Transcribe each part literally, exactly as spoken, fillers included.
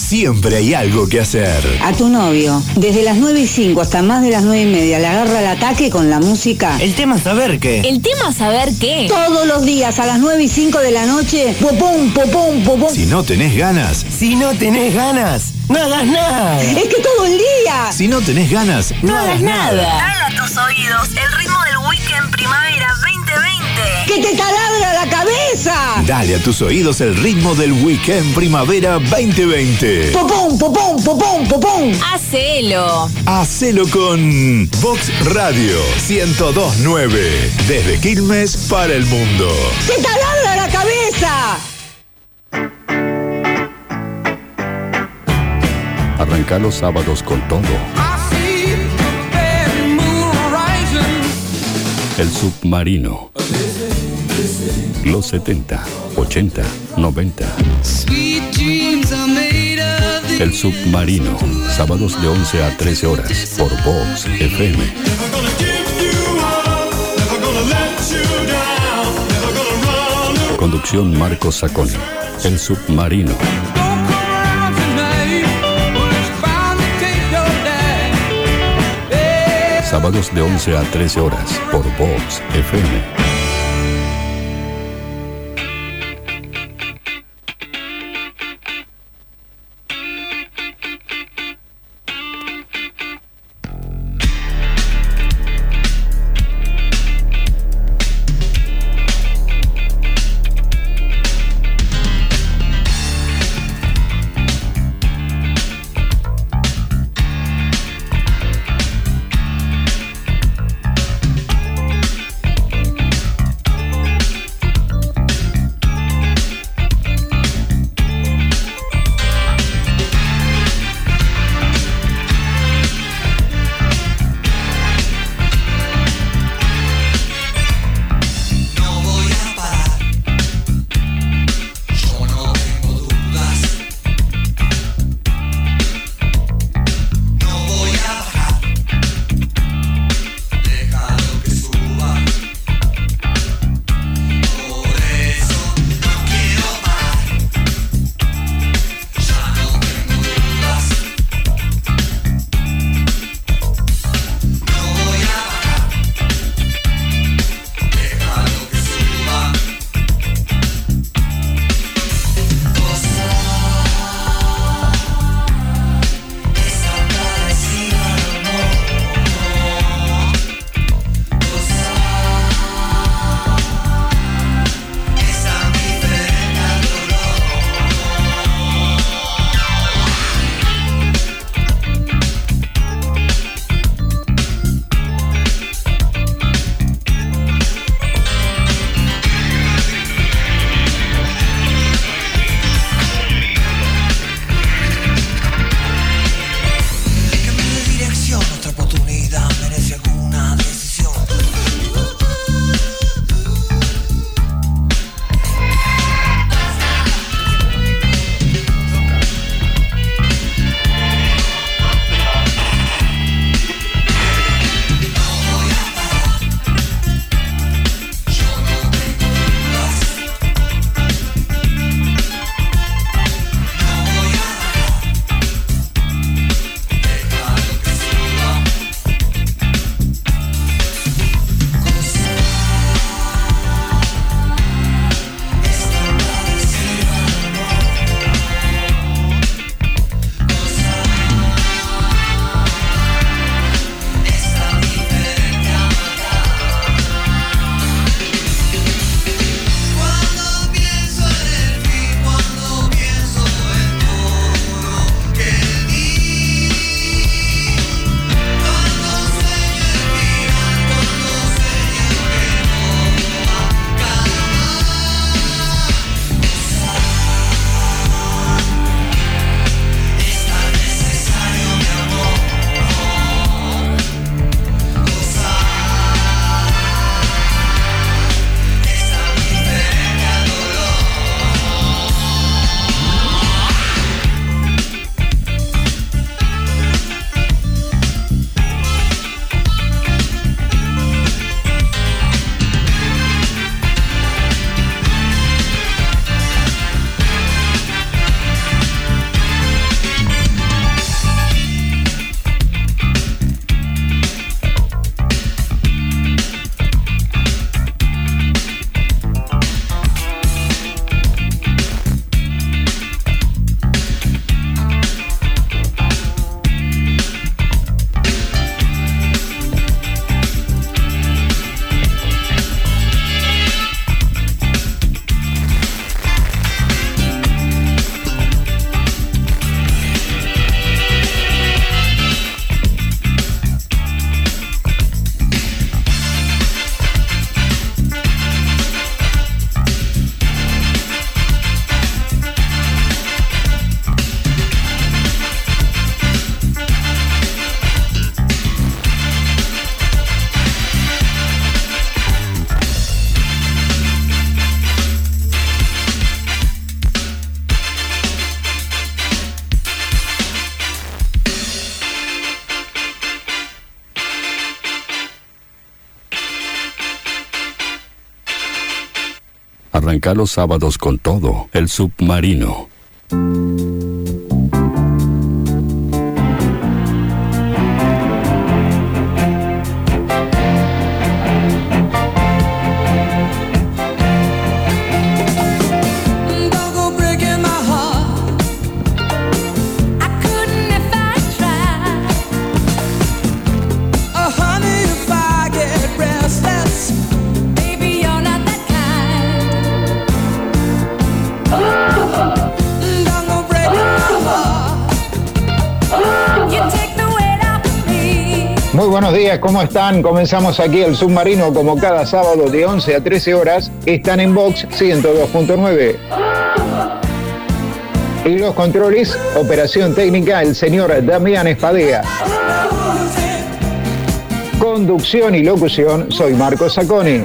siempre hay algo que hacer. A tu novio, desde las nueve y cinco hasta más de las nueve y media, le agarra el ataque con la música. El tema saber qué. ¿El tema saber qué? Todos los días a las nueve y cinco de la noche, popón, popón, popón. Si no tenés ganas, Si no tenés ganas, no hagas nada. Es que todo el día. si no tenés ganas, No hagas nada. Dale a tus oídos el ritmo del Weekend Primavera veinte veinte. Que te taladra la cabeza. dale a tus oídos el ritmo del Weekend Primavera veinte veinte. Popón, popón, popón, popón. Hacelo. Hacelo con Vox Radio ciento dos punto nueve. Desde Quilmes para el mundo. ¡Te taladra la cabeza! Arranca los sábados con todo. El Submarino. Los setenta, ochenta, noventa. El Submarino. Sábados de once a trece horas por Vox F M. Conducción Marcos Saconi. El Submarino. Sábados de once a trece horas por Vox F M. Arranca los sábados con todo. El Submarino. Muy buenos días, ¿cómo están? Comenzamos aquí el Submarino como cada sábado de once a trece horas. Están en Vox ciento dos punto nueve. Y los controles, operación técnica, el señor Damián Espadea. Conducción y locución, soy Marco Sacconi.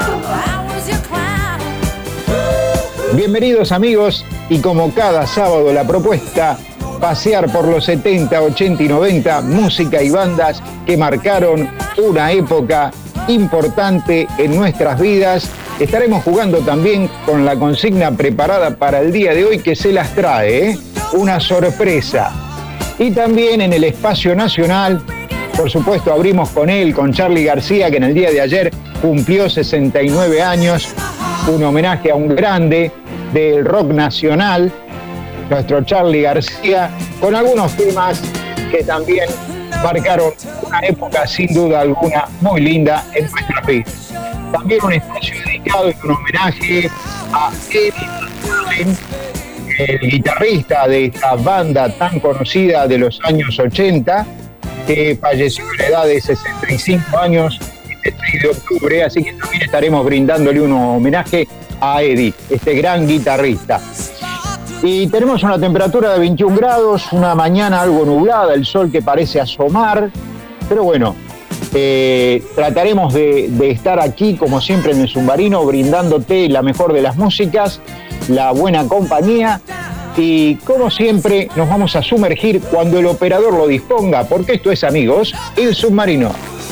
Bienvenidos amigos, y como cada sábado la propuesta, pasear por los setenta, ochenta y noventa, música y bandas que marcaron una época importante en nuestras vidas. Estaremos jugando también con la consigna preparada para el día de hoy que se las trae, ¿eh? Una sorpresa. Y también en el espacio nacional, por supuesto, abrimos con él, con Charly García, que en el día de ayer cumplió sesenta y nueve años, un homenaje a un grande del rock nacional, nuestro Charly García, con algunos temas que también marcaron una época sin duda alguna muy linda en nuestra vida. También un espacio dedicado y un homenaje a Eddie, el guitarrista de esta banda tan conocida de los años ochenta, que falleció a la edad de sesenta y cinco años el seis de octubre, así que también estaremos brindándole un homenaje a Eddie, este gran guitarrista. Y tenemos una temperatura de veintiún grados, una mañana algo nublada, el sol que parece asomar, pero bueno, eh, trataremos de, de estar aquí, como siempre en el Submarino, brindándote la mejor de las músicas, la buena compañía, y como siempre nos vamos a sumergir cuando el operador lo disponga, porque esto es, amigos, el Submarino.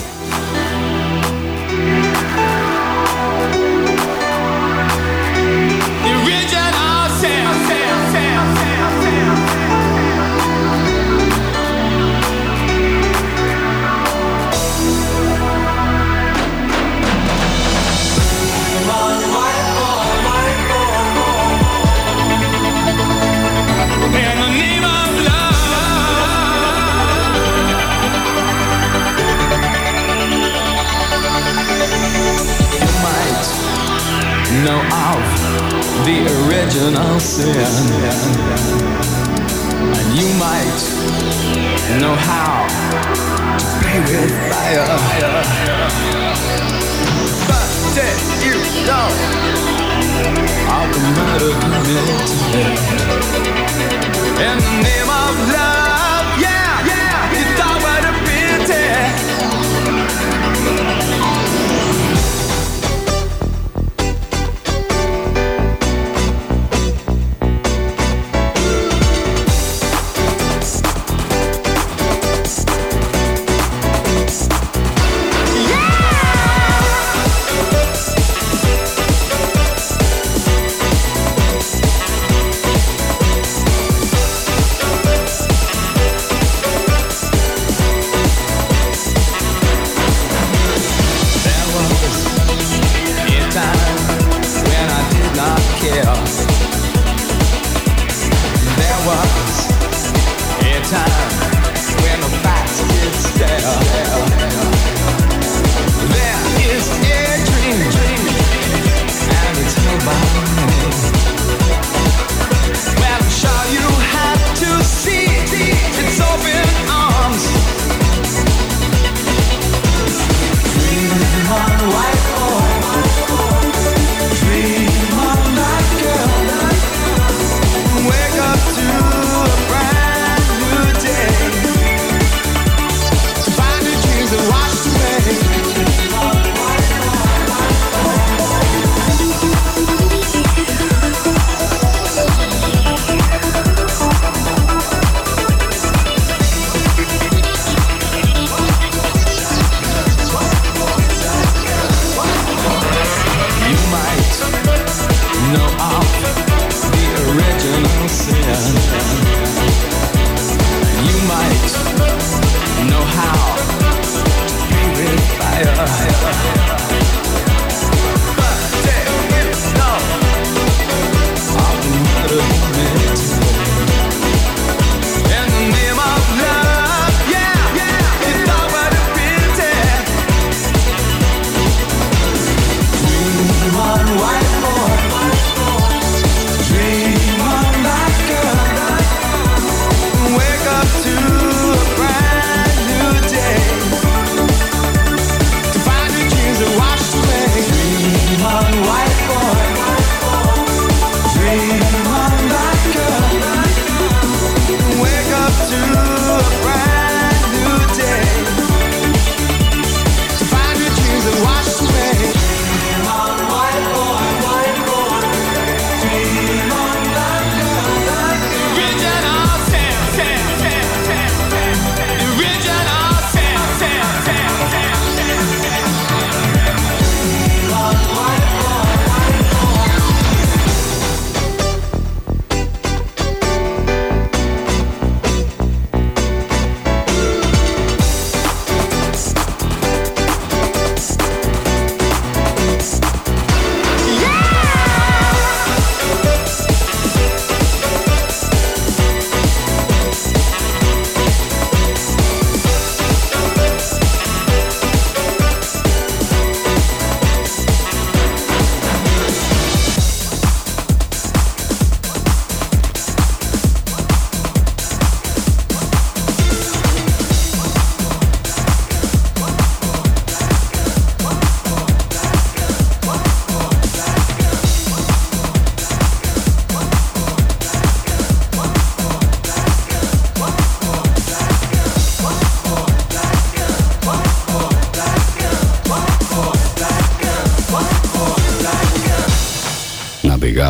Know of the original sin, and you might know how to play with fire, but did you know of the murder committed in the name of love? Yeah, yeah, you thought what a pity.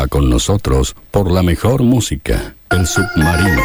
Va con nosotros por la mejor música, El Submarino.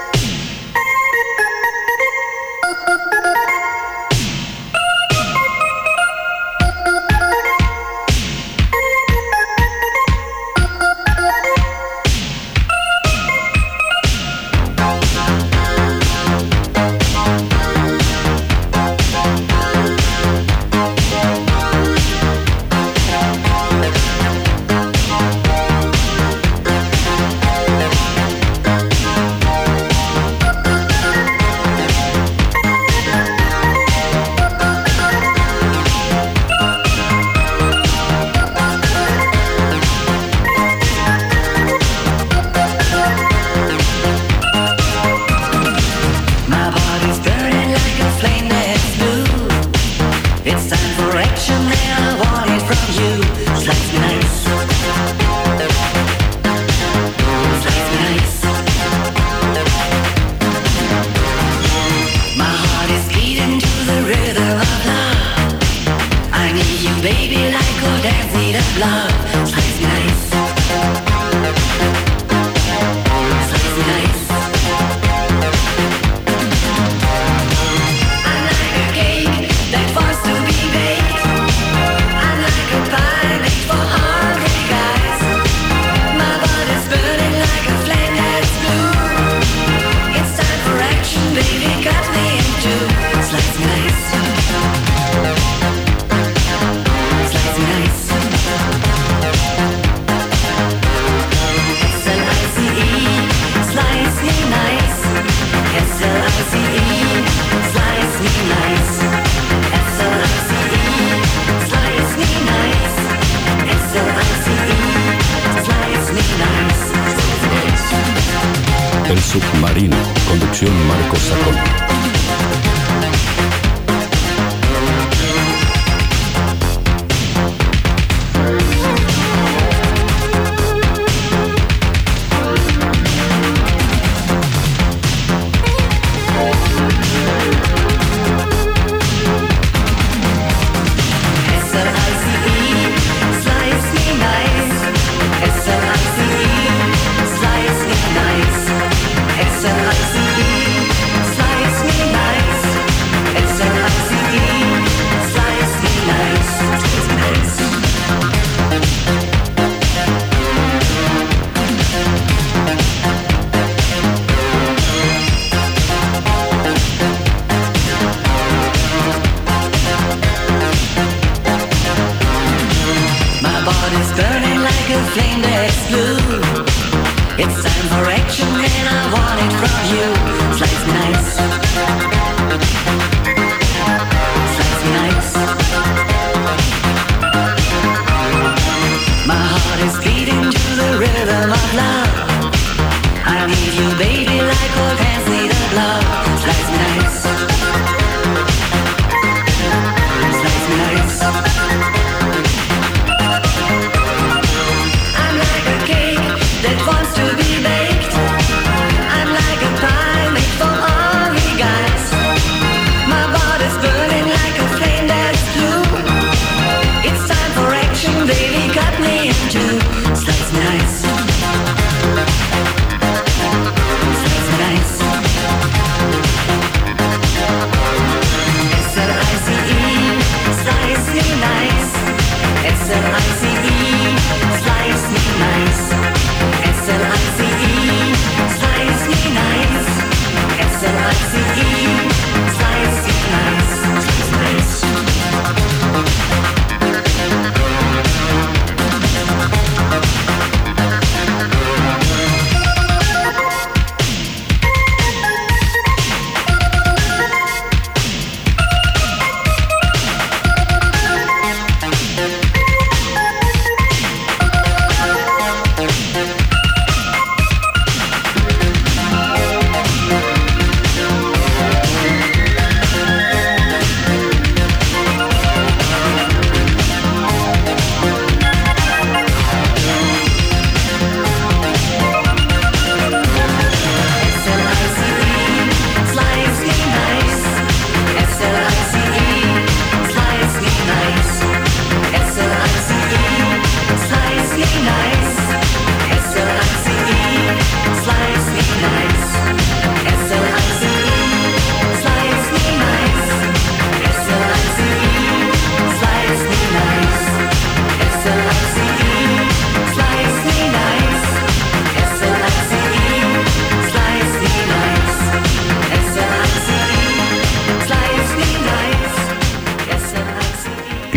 El Submarino, conducción Marcos Sacón.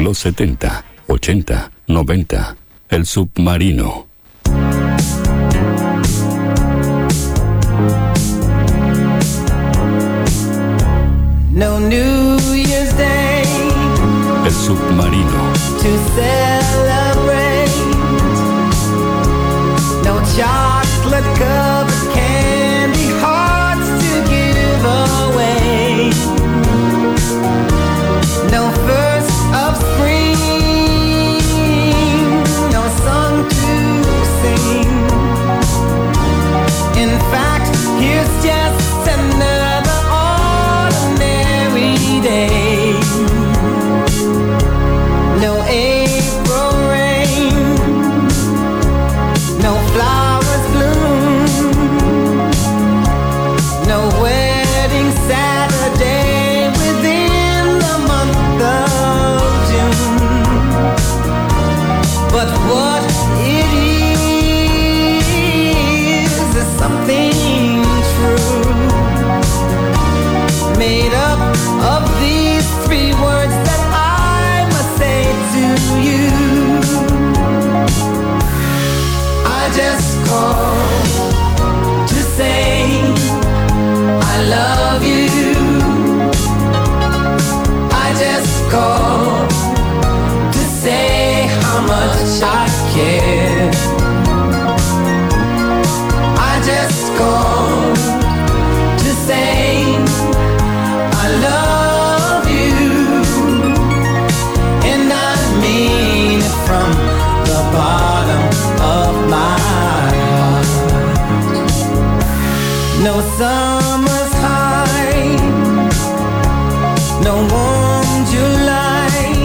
Los setenta, ochenta, noventa. El Submarino. No New Year's Day. El Submarino. To celebrate. No chocolate covered candy hearts to give away. No first of spring. No song to sing. In fact, here's just another ordinary day. No April rain. No flowers bloom. No wedding Saturday within the month of June. But what it is is something true, made up of these three words that I must say to you. I just called to say I love you. I just called to say how much I care. I just called to say I love you, and I mean it from the bottom of my heart. No summer's high, no warm July,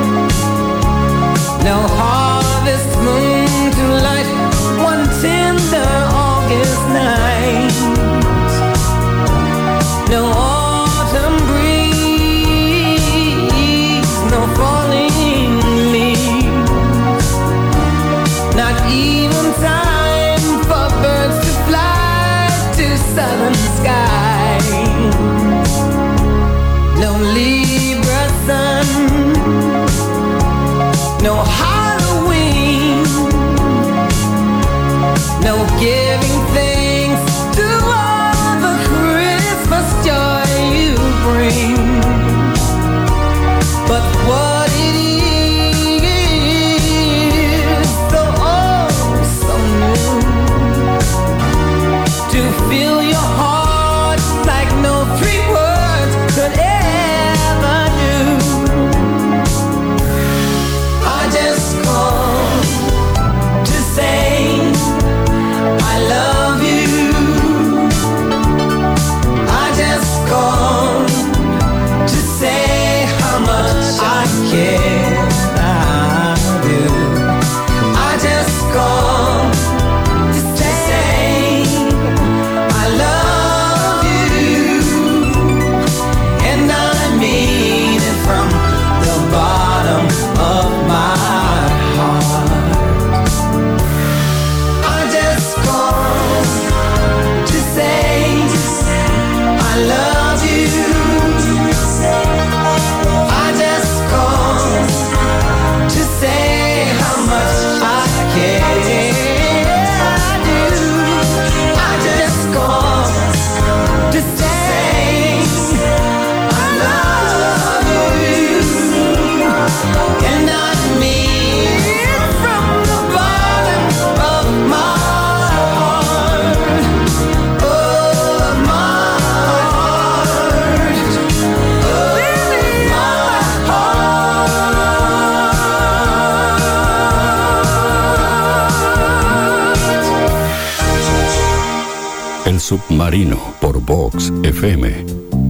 no harvest moon to light one tender August night. No autumn breeze, no falling leaves, not even time for birds to fly to southern skies. No Libra sun, no Halloween, no giving thanks to all the Christmas joy you bring. But what it is, so oh, so new, to fill your heart like no three words could ever do. I just called to say I love you. I just called to say how much I care. I do. I just called to say I love you, and I mean it from the bottom of my heart. I just called to say I love you. I just called to say how much I care. I do. I just called to say I love you, and I mean it from the bottom of my heart. Of my heart. Of my heart. El Submarino por Vox F M.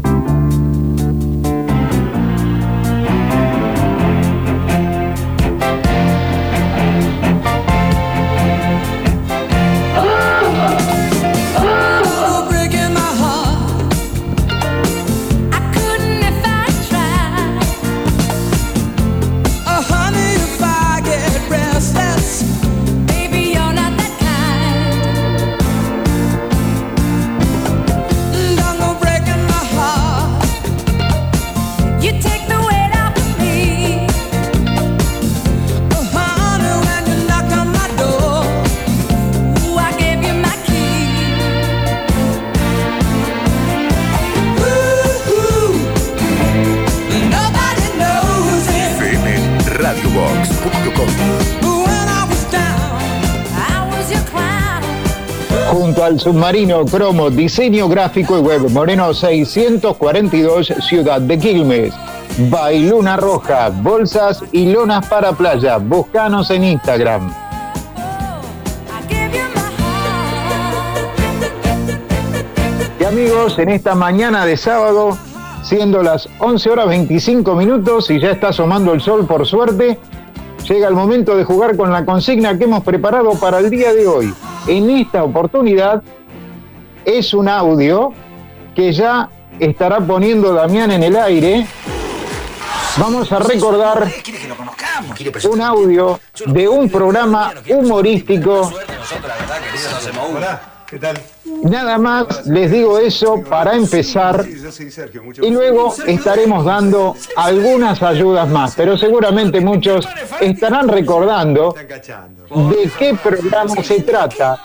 Oh, breaking my heart. I couldn't if I tried. Oh, honey, if I get restless, baby, you're not that kind. Don't go breaking my heart. junto al Submarino Cromo, diseño gráfico y web, Moreno seiscientos cuarenta y dos, Ciudad de Quilmes. Bailuna Roja, bolsas y lonas para playa. Búscanos en Instagram. Y amigos, en esta mañana de sábado, siendo las once horas veinticinco minutos y ya está asomando el sol por suerte, llega el momento de jugar con la consigna que hemos preparado para el día de hoy. En esta oportunidad es un audio que ya estará poniendo Damián en el aire. Vamos a recordar un audio de un programa humorístico. ¿Qué tal? Nada más les digo eso para empezar y luego estaremos dando algunas ayudas más, pero seguramente muchos estarán recordando de qué programa se trata.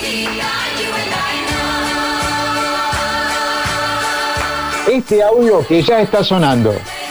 Este audio que ya está sonando.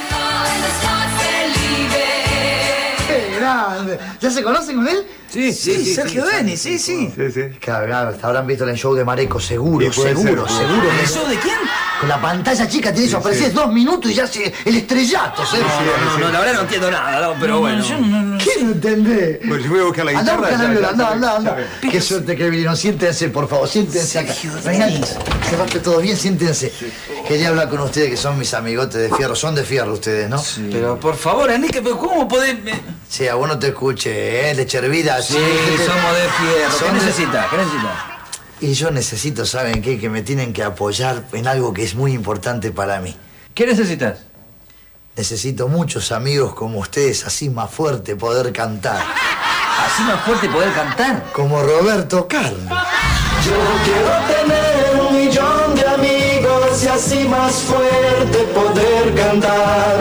¿Ya se conocen con él? Sí, sí, sí, Sergio sí, Denis, sí, sí. Sí, sí. Claro, claro, te habrán visto en el show de Mareco, seguro, Sí, puede seguro, ser, seguro. puede ¿El show de quién? Con la pantalla chica tiene eso, Sí, apareces sí. dos minutos y ya se el estrellato, ¿sí? No, no, No, la verdad no entiendo nada, no, pero bueno. Yo no, no, ¿qué no entendés? Bueno, yo voy a buscar la Andá, guitarra. buscá la ya, viola, ya, andá, ya, andá, ya, andá. ya. Qué suerte que vinieron, siéntense, por favor, siéntense acá. Vengan, se va todo bien, siéntense. Quería hablar con ustedes, que son mis amigotes de fierro. Son de fierro ustedes, ¿no? Sí. Pero por favor, Enrique, pero ¿cómo podés...? Sí, a vos no te escuche, ¿eh? De Chervida, Sí, somos de fierro. ¿Qué Son de- necesitas? ¿Qué necesitas? Y yo necesito, ¿saben qué? Que me tienen que apoyar en algo que es muy importante para mí. ¿Qué necesitas? Necesito muchos amigos como ustedes, así más fuerte poder cantar. ¿Así más fuerte poder cantar? Como Roberto Carlos. Yo quiero tener un millón de amigos y así más fuerte poder cantar.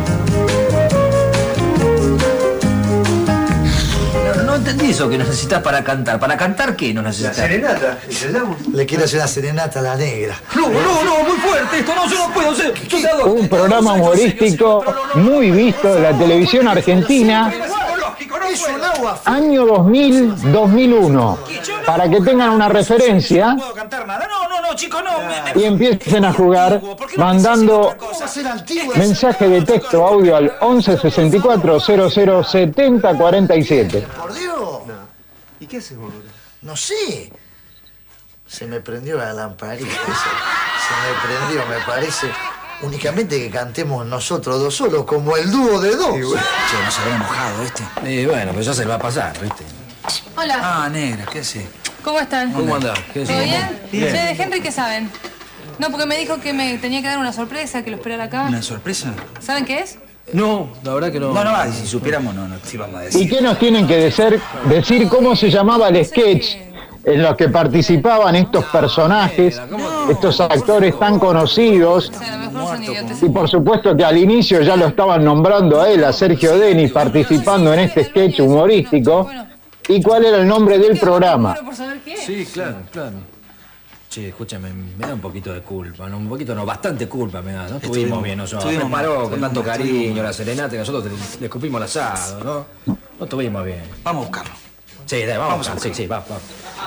No, no entendí eso que necesitas para cantar. ¿Para cantar qué no La necesitas? serenata, ¿es el agua? Le quiero hacer una serenata a la negra. No, no, no, muy fuerte esto. No, yo no puedo hacer. Yo te adoro. Un programa humorístico muy visto de la televisión argentina, Es un agua. año dos mil, dos mil uno. Para que tengan una referencia No puedo cantar nada. No, no, no, chicos, no. me- me- y empiecen a jugar mandando Vamos a ser antiguos. mensaje de texto audio al once sesenta y cuatro cero cero setenta cuarenta y siete. Por Dios. ¿Y qué haces vos? No sé. Se me prendió la lamparita. Se, se me prendió, me parece. Únicamente que cantemos nosotros dos solos, como el dúo de dos. Che, no se habrá enojado este. Y bueno, pues ya se le va a pasar, ¿viste? Hola, Ah, negra, ¿qué haces? ¿cómo están? ¿Cómo andás? ¿Qué ¿Todo decís? bien? Bien. Che, de Henry, ¿qué saben? No, porque me dijo que me tenía que dar una sorpresa, que lo esperara acá. ¿Una sorpresa? ¿Saben qué es? No, la verdad que no. No, no, ah, si supiéramos, no, no te íbamos a ¿Y decir. qué nos tienen que decir, decir cómo se llamaba el sketch en los que participaban estos personajes, estos actores tan conocidos? O sea, a lo mejor son idiotas. Y por supuesto que al inicio ya lo estaban nombrando a él, a Sergio Denis, participando en este sketch humorístico. ¿Y cuál era el nombre del programa? Bueno, por saber qué. Sí, claro, claro. Che, escúchame, me da un poquito de culpa, ¿no? Un poquito, no, bastante culpa me da, ¿no? Estuvimos bien nosotros. estuvimos Me paró mal, con tanto estuvimos mal, cariño, estuvimos la serenata, y nosotros le, le escupimos el asado, ¿no? No estuvimos bien. Vamos a buscarlo. Sí, dale, vamos, a sí, sí, va, va.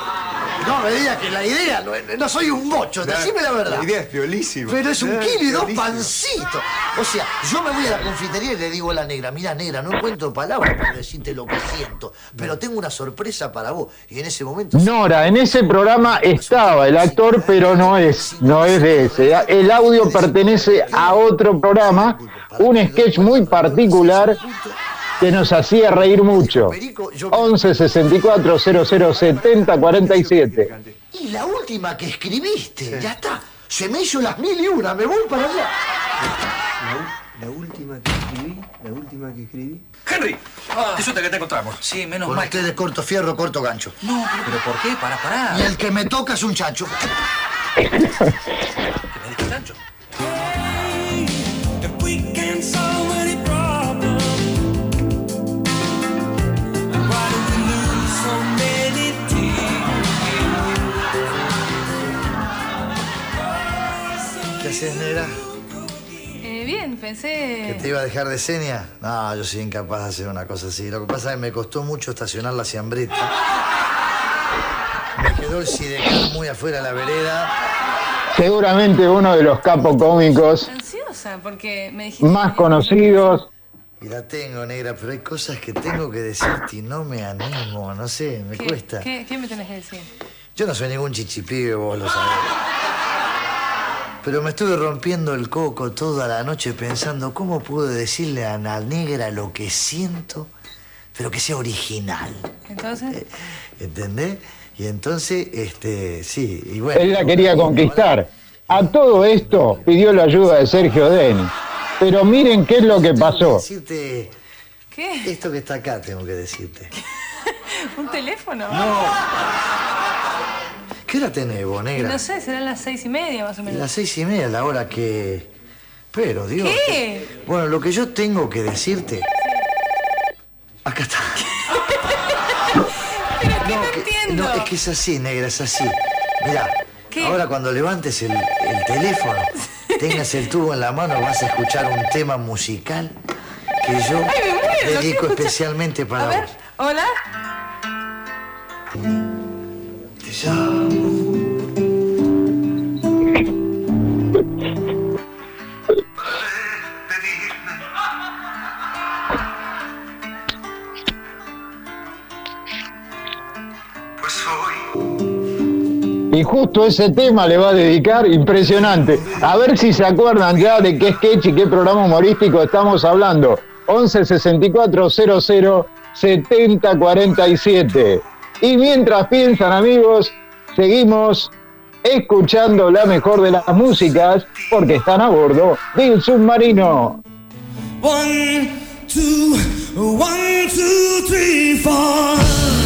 No me digas que la idea, no, no soy un bocho, decime la verdad. La idea es piolísima. Pero es un Eh, kilo y dos piolísima. pancitos. O sea, yo me voy a la confitería y le digo a la negra, mira negra, no encuentro palabras para decirte lo que siento, pero tengo una sorpresa para vos. Y en ese momento... Nora, en ese programa estaba el actor, pero no es, no es de ese. El audio pertenece a otro programa, un sketch muy particular que nos hacía reír mucho. once sesenta y cuatro cero cero setenta cuarenta y siete. Y la última que escribiste, ya está. Se me hizo las mil y una, me voy para allá. La, u- la última que escribí, la última que escribí. ¡Henry! ¡Qué suerte que te encontramos! Sí, menos Con mal. ustedes corto fierro, corto gancho. No, pero, pero ¿por qué? Para, para. Y el que me toca es un chancho. ¿Que me dijo Chancho? ¿Qué haces, negra? Eh, bien, pensé... ¿Que te iba a dejar de seña? No, yo soy incapaz de hacer una cosa así. Lo que pasa es que me costó mucho estacionar la siambreta. Me quedó quedó el Sidecar muy afuera de la vereda. Seguramente uno de los capocómicos Ansiosa, porque me dijiste... más conocidos. Y la tengo, negra, pero hay cosas que tengo que decirte y no me animo, no sé, me ¿Qué, cuesta. ¿qué, ¿Qué me tenés que decir? Yo no soy ningún chichipibe, vos lo sabés. Pero me estuve rompiendo el coco toda la noche pensando cómo puedo decirle a la negra lo que siento, pero que sea original. ¿Entonces? ¿Entendés? Y entonces, este, sí, y bueno. Él la quería conquistar. A todo esto pidió la ayuda de Sergio Denis. Pero miren qué es lo que pasó. Decirte ¿Qué? esto que está acá, tengo que decirte. ¿Un teléfono? No. ¿Qué hora tenés vos, negra? No sé, serán las seis y media más o menos. Las seis y media, la hora que... Pero, Dios. ¿Qué? Bueno, lo que yo tengo que decirte... Acá está. Pero es que no, no, que- entiendo. no, es que es así, negra, es así. Mirá, ¿Qué? ahora cuando levantes el, el teléfono, tengas el tubo en la mano, vas a escuchar un tema musical que yo Ay, me muero, lo quiero dedico escuchar. especialmente para A ver, vos. hola. Te llamo. Y justo ese tema le va a dedicar, impresionante. A ver si se acuerdan ya de qué sketch y qué programa humorístico estamos hablando. once sesenta y cuatro cero cero setenta cuarenta y siete. Y mientras piensan, amigos, seguimos escuchando la mejor de las músicas porque están a bordo del submarino. One, two, one, two, three, four.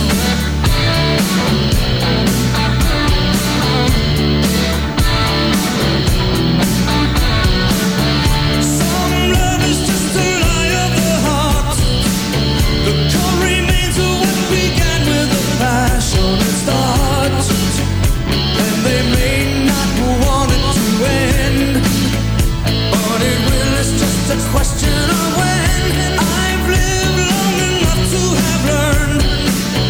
Some love is just a lie of the heart. The core remains of what began with a passionate start. And they may not want it to end, but it will, it's just a question of when. I've lived long enough to have learned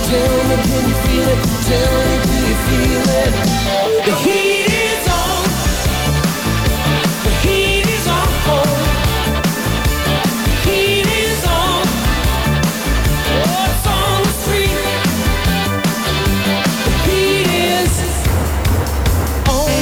Tell me, can you feel it? Tell me, do you feel it? The heat is on. The heat is on. The heat is on. Oh, it's on the street. The heat is on.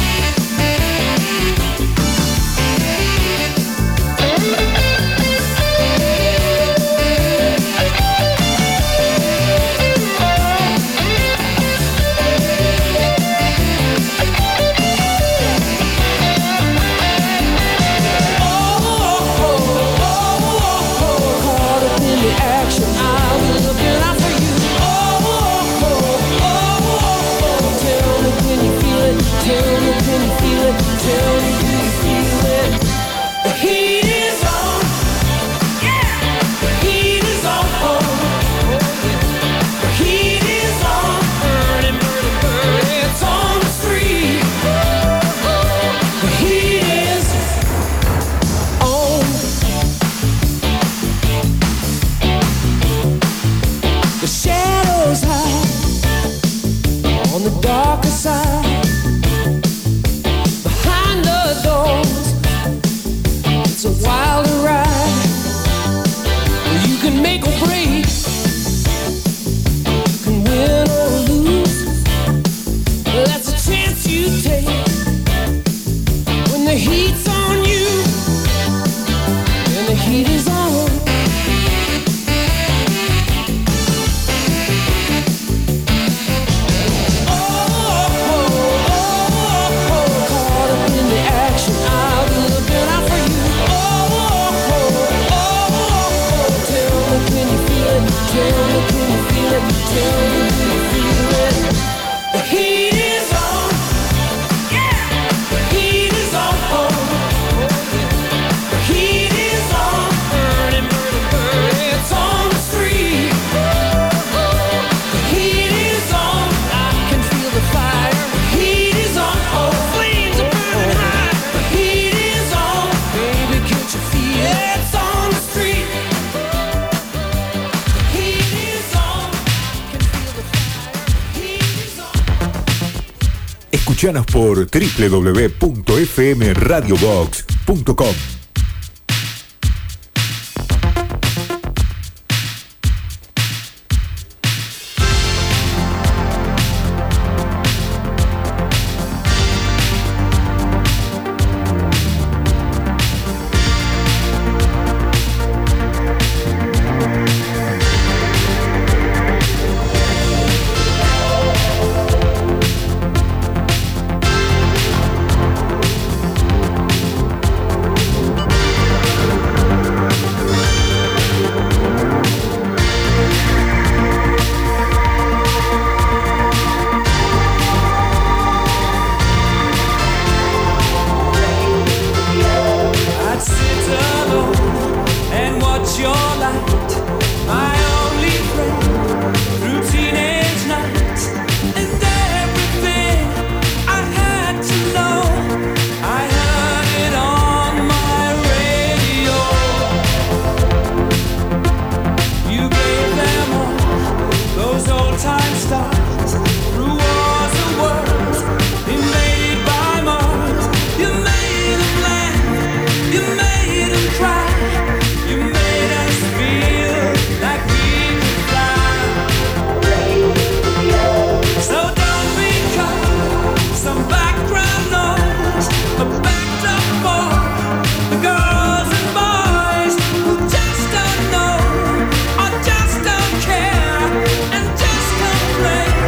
Tell me, can you feel it? Tell me, do you feel it? The heat is on. Yeah. The heat is on. The heat is on. Burning, burning, burning. It's on the street. The heat is on. The shadows hide on the darker side. It's a wild ride. You can make or break. You can win or lose. That's a chance you take. When the heat's on you, and the heat is on. Oh, oh, oh, oh, oh, caught up in the action. I'll be looking out for you. Tell me, can you feel it? Tell me, do you feel it? The heat is on. Yeah. The heat is on. The heat is on. Burning, burning, burning. It's on the street. The heat is on. I can feel the fire. The heat is on. Oh, flames are burning high. The heat is on. Baby, can't you feel it? It's on the street. Escuchanos por doble u doble u doble u punto f m radio box punto com. Rain.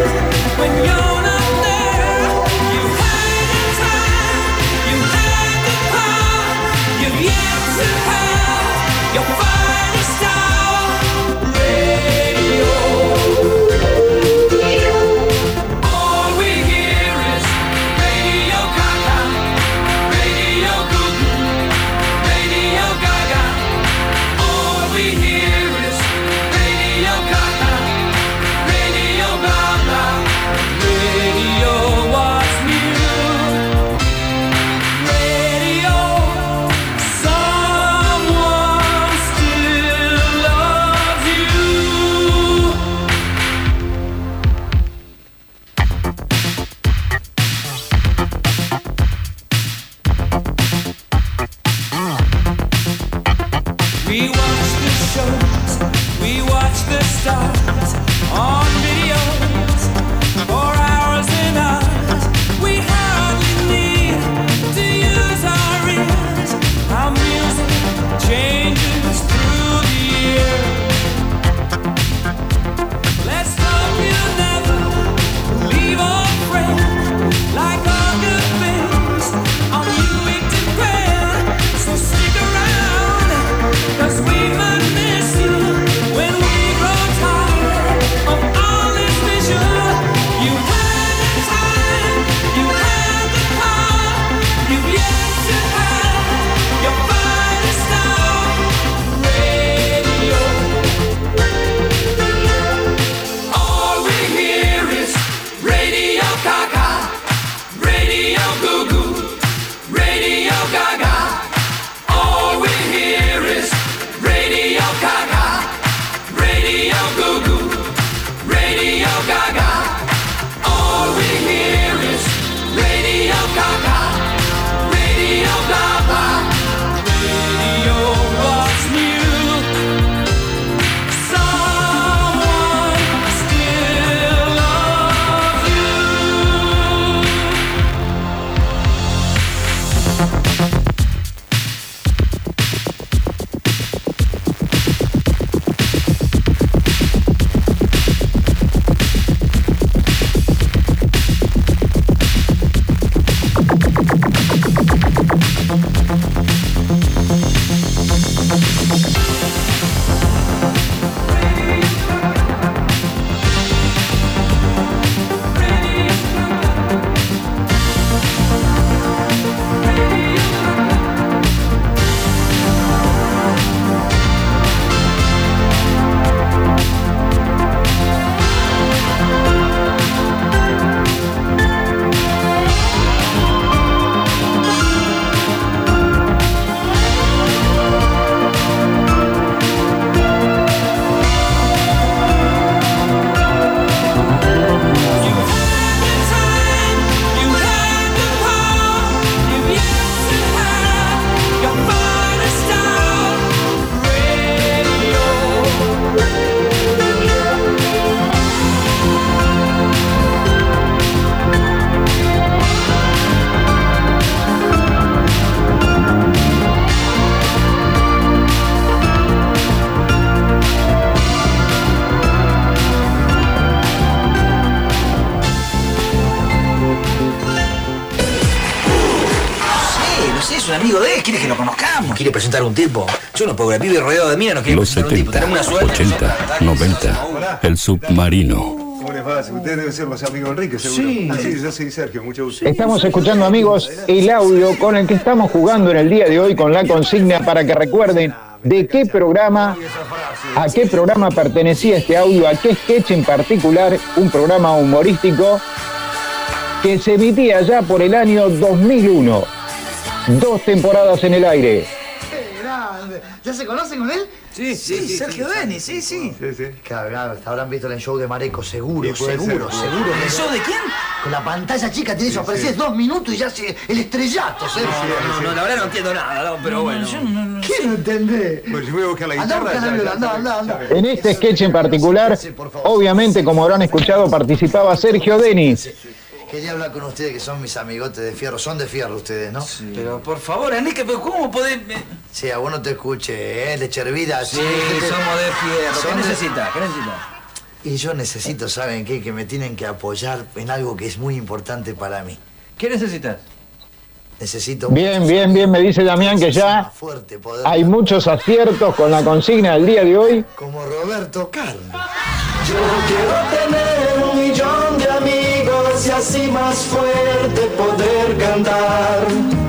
amigo de él, quiere que lo conozcamos. Quiere presentar un tipo. Yo no puedo, el pibe rodeado de mí no quiere Los presentar un tipo. setenta, Tenemos una suerte. ochenta, noventa. El submarino. ¿Cómo les va? Ustedes deben ser los amigos Enrique, seguro. Sí. Ah, sí, yo soy Sergio, mucho gusto. Estamos escuchando, amigos, el audio con el que estamos jugando en el día de hoy con la consigna para que recuerden de qué programa, a qué programa pertenecía este audio, a qué sketch en particular, un programa humorístico que se emitía ya por el año dos mil uno. Dos temporadas en el aire. ¿Ya se conocen con él? Sí, sí, sí, Sergio sí, Denis, sí, sí. Sí, sí. Claro, claro, habrán visto el show de Mareco, seguro, Sí, puede seguro, ser, seguro. ¿El show de quién? Con la pantalla chica tiene eso, apareces dos minutos y ya se, el estrellato, ¿sí? No, no, la verdad no entiendo nada, no, pero bueno. Yo no, no ¿Qué no entendés? Bueno, yo voy a buscar la Andá, guitarra. busca la ya, viola, ya, andá, ya, andá, ya, andá. ya. En este sketch en particular, obviamente, como habrán escuchado, participaba Sergio Denis. Quería hablar con ustedes que son mis amigotes de fierro. Son de fierro ustedes, ¿no? Sí. Pero por favor, Enrique, pero ¿cómo podés...? Sí, a vos no te escuché, ¿eh? De Chervida. Sí, somos de fierro. Son ¿Qué de- necesitas? ¿Qué necesitas? Y yo necesito, ¿saben qué? Que me tienen que apoyar en algo que es muy importante para mí. ¿Qué necesitas? Necesito... Bien, bien, bien, me dice Damián que ya fuerte poder... hay muchos aciertos con la consigna del día de hoy. Como Roberto Carlos. Yo quiero tener un millón de amigos y así más fuerte poder cantar.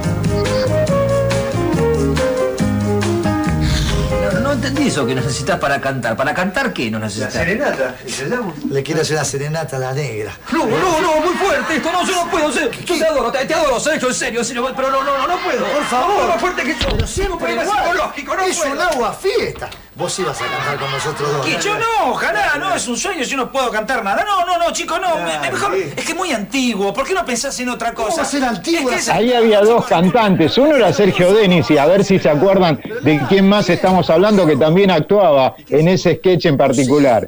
No, no entendí eso que necesitas para cantar. ¿Para cantar qué no La necesitas? serenata, ¿entendemos? Le quiero hacer una serenata a la negra. No, no, no, muy fuerte esto, no, yo no puedo, sé, yo te adoro, te, te adoro, Sergio, en serio, en serio, pero no, no, no, no puedo. Por favor. No, más fuerte que yo. Pero siempre un problema igual. psicológico, no Es puedo. un agua fiesta. Vos ibas a cantar con nosotros dos. Que yo no, ojalá, no, es un sueño, yo no puedo cantar nada. No, no, no, chicos, no, me- me- mejor, es que es muy antiguo, ¿por qué no pensás en otra cosa? ¿Cómo va a ser antiguo? Es que es- Ahí había dos cantantes, uno era Sergio Denis y a ver si se acuerdan de quién más estamos hablando que también actuaba en ese sketch en particular.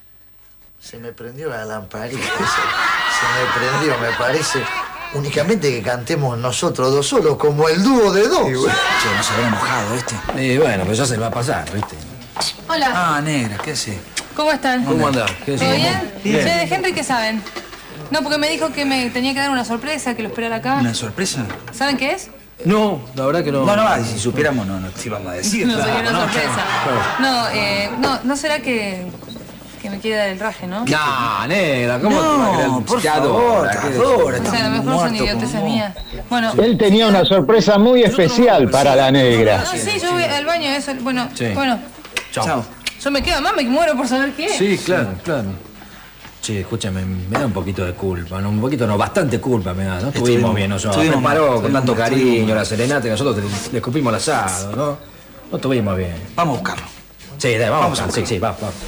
Se me prendió la lamparita. Se, se me prendió, me parece. Únicamente que cantemos nosotros dos solos, como el dúo de dos. Che, no se habrá enojado este. Y bueno, pues ya se le va a pasar, ¿viste? Hola, Ah, negra, ¿qué haces? ¿cómo están? ¿Cómo andás? ¿Qué ¿Todo decís? bien? Bien. Che, de Henry, ¿qué saben? No, porque me dijo que me tenía que dar una sorpresa, que lo esperara acá. ¿Una sorpresa? ¿Saben qué es? No, la verdad que no. No, no, si supiéramos no, no te íbamos a decir. No, sería una no, sorpresa. No, eh, no, no será que, que me quiere dar el raje, ¿no? No, negra, ¿cómo te va a creer? No, por Te favor, adora, te ¿qué adora. O sea, a lo mejor son idioteces mías. Bueno, Él tenía una sorpresa muy especial para la negra. no, sí, yo voy al baño, eso, bueno, Sí. bueno, Chao. yo me quedo, mamá, me muero por saber qué es. Sí, claro, claro. Che, escúchame, me da un poquito de culpa, no, un poquito no, bastante culpa me da, ¿no? Estuvimos Estuvimos- bien nosotros. estuvimos Me paró mal, con estuvimos tanto mal, cariño, estuvimos la serenata, y nosotros le, le escupimos el asado, ¿no? No estuvimos bien. Vamos a buscarlo. Sí, dale, vamos, a sí, sí, va, va.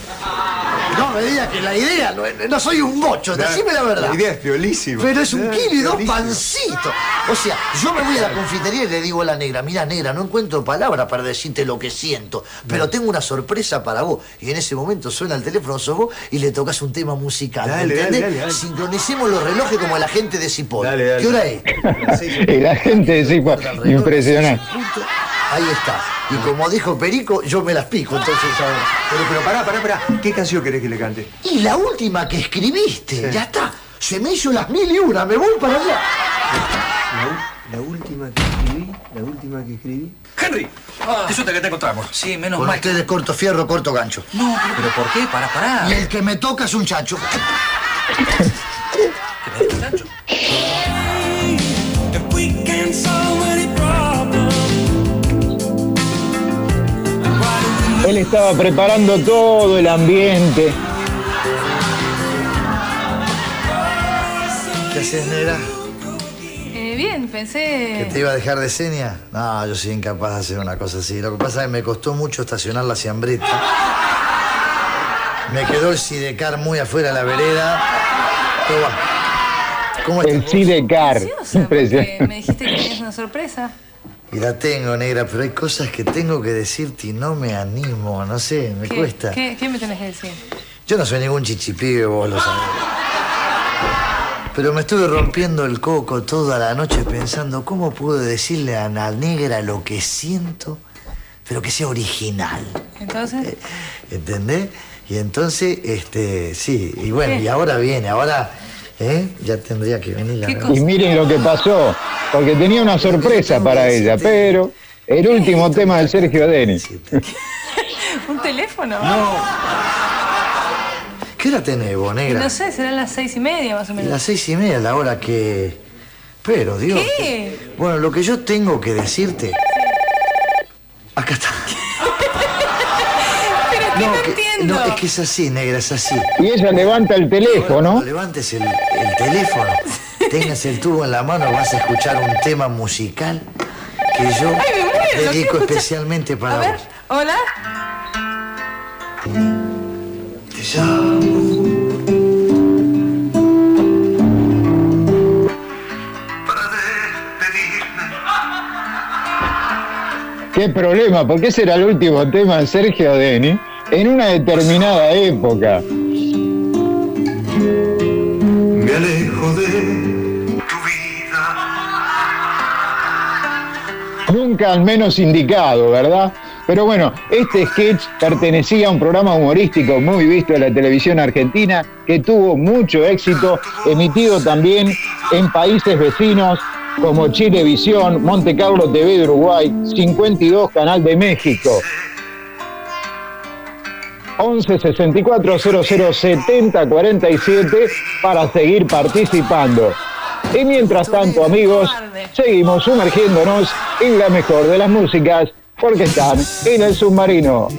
No me digas que la idea, no, no soy un bocho, decime la verdad. La idea es piolísima. Pero es un Eh, kilo y dos piolísima. pancitos. O sea, yo me voy a la confitería y le digo a la negra, mira negra, no encuentro palabras para decirte lo que siento, pero tengo una sorpresa para vos. Y en ese momento suena el teléfono, sos vos, y le tocas un tema musical. Dale, ¿entendés? dale, dale, dale. Sincronicemos los relojes como la gente de Cipoll. Dale, dale. ¿Qué hora es? Y la gente sí fue impresionante. Punto. Ahí está. Y como dijo Perico, yo me las pico, entonces ¿sabes? Pero, pero pará, pará, pará. ¿Qué canción querés que le cante? Y la última que escribiste, ya está. Se me hizo las mil y una, me voy para allá. La, u- la última que escribí, la última que escribí. ¡Henry! ¡Qué suerte que te encontramos! Sí, menos Con mal. ustedes corto fierro, corto gancho. No, pero, ¿pero por qué? Para, para. Y el que me toca es un chacho. If we can solve any problem, Él estaba preparando todo el ambiente. ¿Qué haces, negra? Eh, bien, ¿Que pensé... te iba a dejar de seña? No, yo soy incapaz de hacer una cosa así. Lo que pasa es que me costó mucho estacionar la siambreta. Me quedó el sidecar muy afuera de la vereda. Pero bueno, ¿cómo estás El vos? Sidecar. ansiosa porque Impresionante. me dijiste que tenías una sorpresa. Y la tengo, negra, pero hay cosas que tengo que decirte y no me animo, no sé, me ¿Qué, cuesta. ¿qué, ¿Qué me tenés que decir? Yo no soy ningún chichipibe, vos lo sabés. Pero me estuve rompiendo el coco toda la noche pensando cómo puedo decirle a la negra lo que siento, pero que sea original. Entonces, ¿Entendés? Y entonces, este, sí, y bueno, ¿Qué? y ahora viene, ahora ¿Eh? Ya tendría que venir la Y miren lo que pasó, porque tenía una sorpresa para ella, pero el último tema de Sergio Denis. ¿Un teléfono? No. ¿Qué hora tenés vos, negra? No sé, serán las seis y media más o menos. Las seis y media, la hora que... Pero, Dios. ¿Qué? Bueno, lo que yo tengo que decirte... Acá está. Pero es que no, No, que- entiendo. no, es que es así, negra, es así. Y ella levanta el teléfono. Cuando levantes el, el teléfono, tengas el tubo en la mano, vas a escuchar un tema musical que yo Ay, me muero, ¿qué dedico escucha? especialmente para A ver, vos. hola. Te llamo. ¿Qué problema? Porque ese era el último tema de Sergio Denis en una determinada época. Me alejo de tu vida. Nunca al menos indicado, ¿verdad? Pero bueno, este sketch pertenecía a un programa humorístico muy visto en la televisión argentina que tuvo mucho éxito, emitido también en países vecinos como Chilevisión, Monte Carlo T V de Uruguay, cincuenta y dos Canal de México. once sesenta y cuatro cero cero setenta cuarenta y siete para seguir participando. Y mientras tanto, amigos, seguimos sumergiéndonos en la mejor de las músicas porque están en el submarino.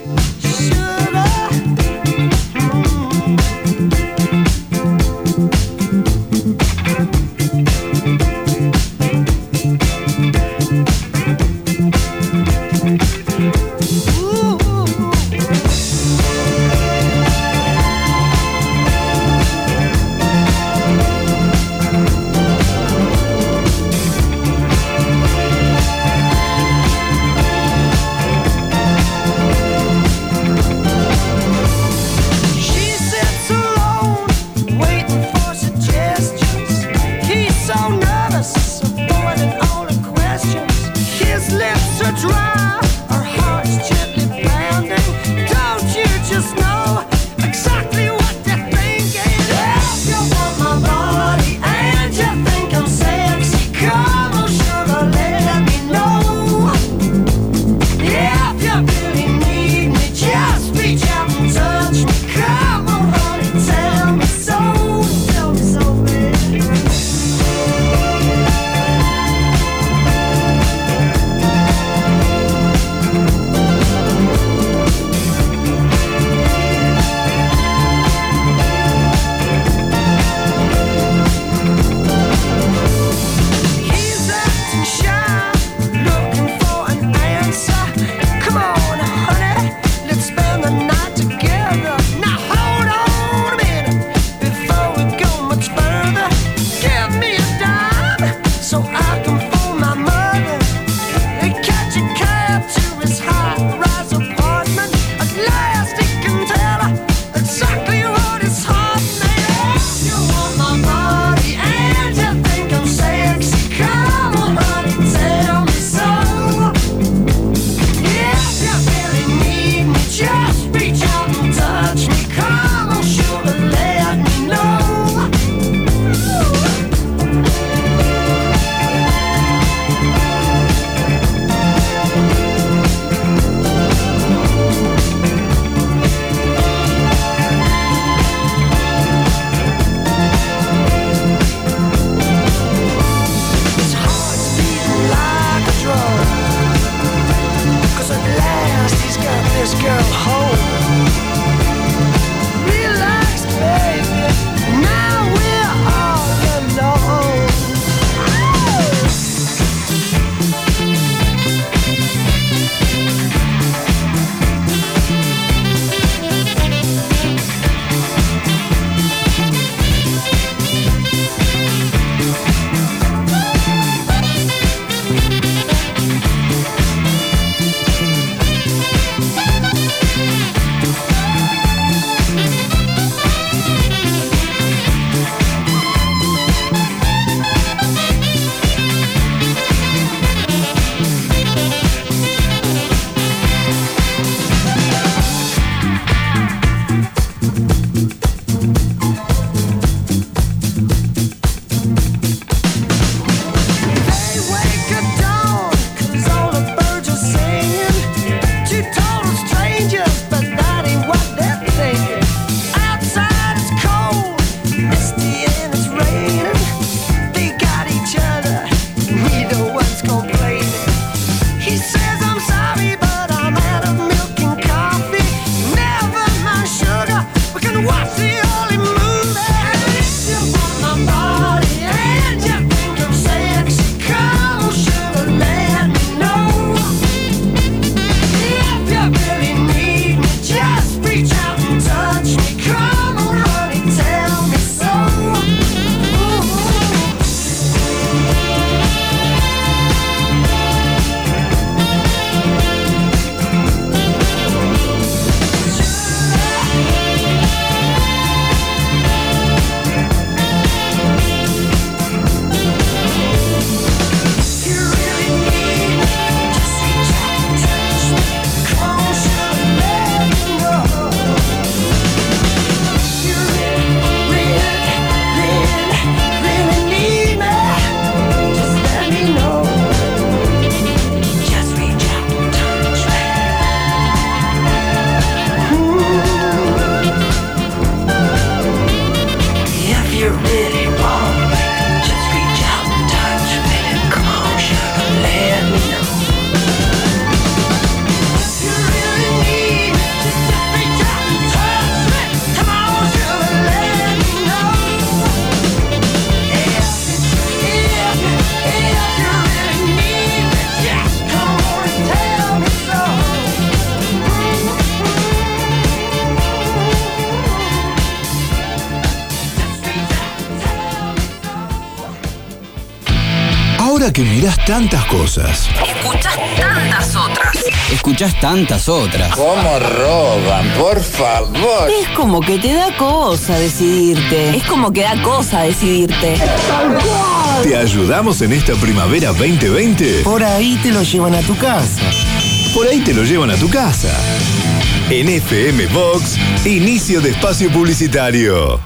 Ahora que mirás tantas cosas, Escuchás tantas otras. Escuchás tantas otras. ¿Cómo roban? Por favor. Es como que te da cosa decidirte. Es como que da cosa decidirte. ¿te ayudamos en esta primavera veinte veinte? Por ahí te lo llevan a tu casa. Por ahí te lo llevan a tu casa. En F M Vox, inicio de espacio publicitario.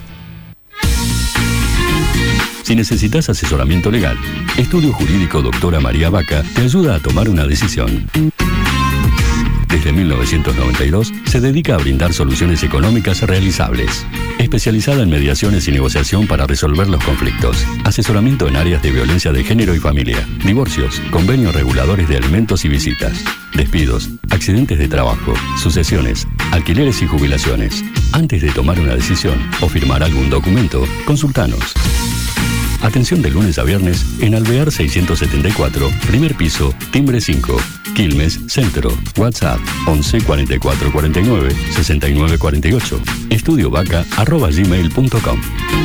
Si necesitas asesoramiento legal, Estudio Jurídico Doctora María Vaca te ayuda a tomar una decisión. Desde mil novecientos noventa y dos se dedica a brindar soluciones económicas realizables. Especializada en mediaciones y negociación para resolver los conflictos. Asesoramiento en áreas de violencia de género y familia. Divorcios, convenios reguladores de alimentos y visitas. Despidos, accidentes de trabajo, sucesiones, alquileres y jubilaciones. Antes de tomar una decisión o firmar algún documento, consultanos. Atención de lunes a viernes en Alvear seiscientos setenta y cuatro, primer piso, timbre cinco, Quilmes, Centro. WhatsApp once cuarenta y cuatro cuarenta y nueve sesenta y nueve cuarenta y ocho. estudiovaca arroba gmail punto com.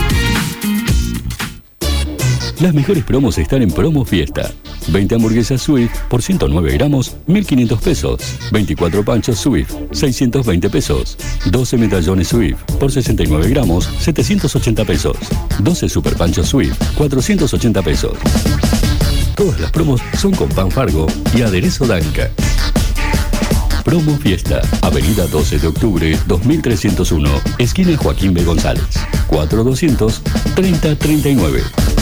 Las mejores promos están en Promo Fiesta. veinte hamburguesas Swift por ciento nueve gramos, mil quinientos pesos. veinticuatro panchos Swift, seiscientos veinte pesos. doce medallones Swift por sesenta y nueve gramos, setecientos ochenta pesos. doce super panchos Swift, cuatrocientos ochenta pesos. Todas las promos son con pan Fargo y aderezo Danca. Promo Fiesta, Avenida doce de octubre, dos mil trescientos uno, esquina Joaquín B. González. cuatro doscientos treinta treinta y nueve.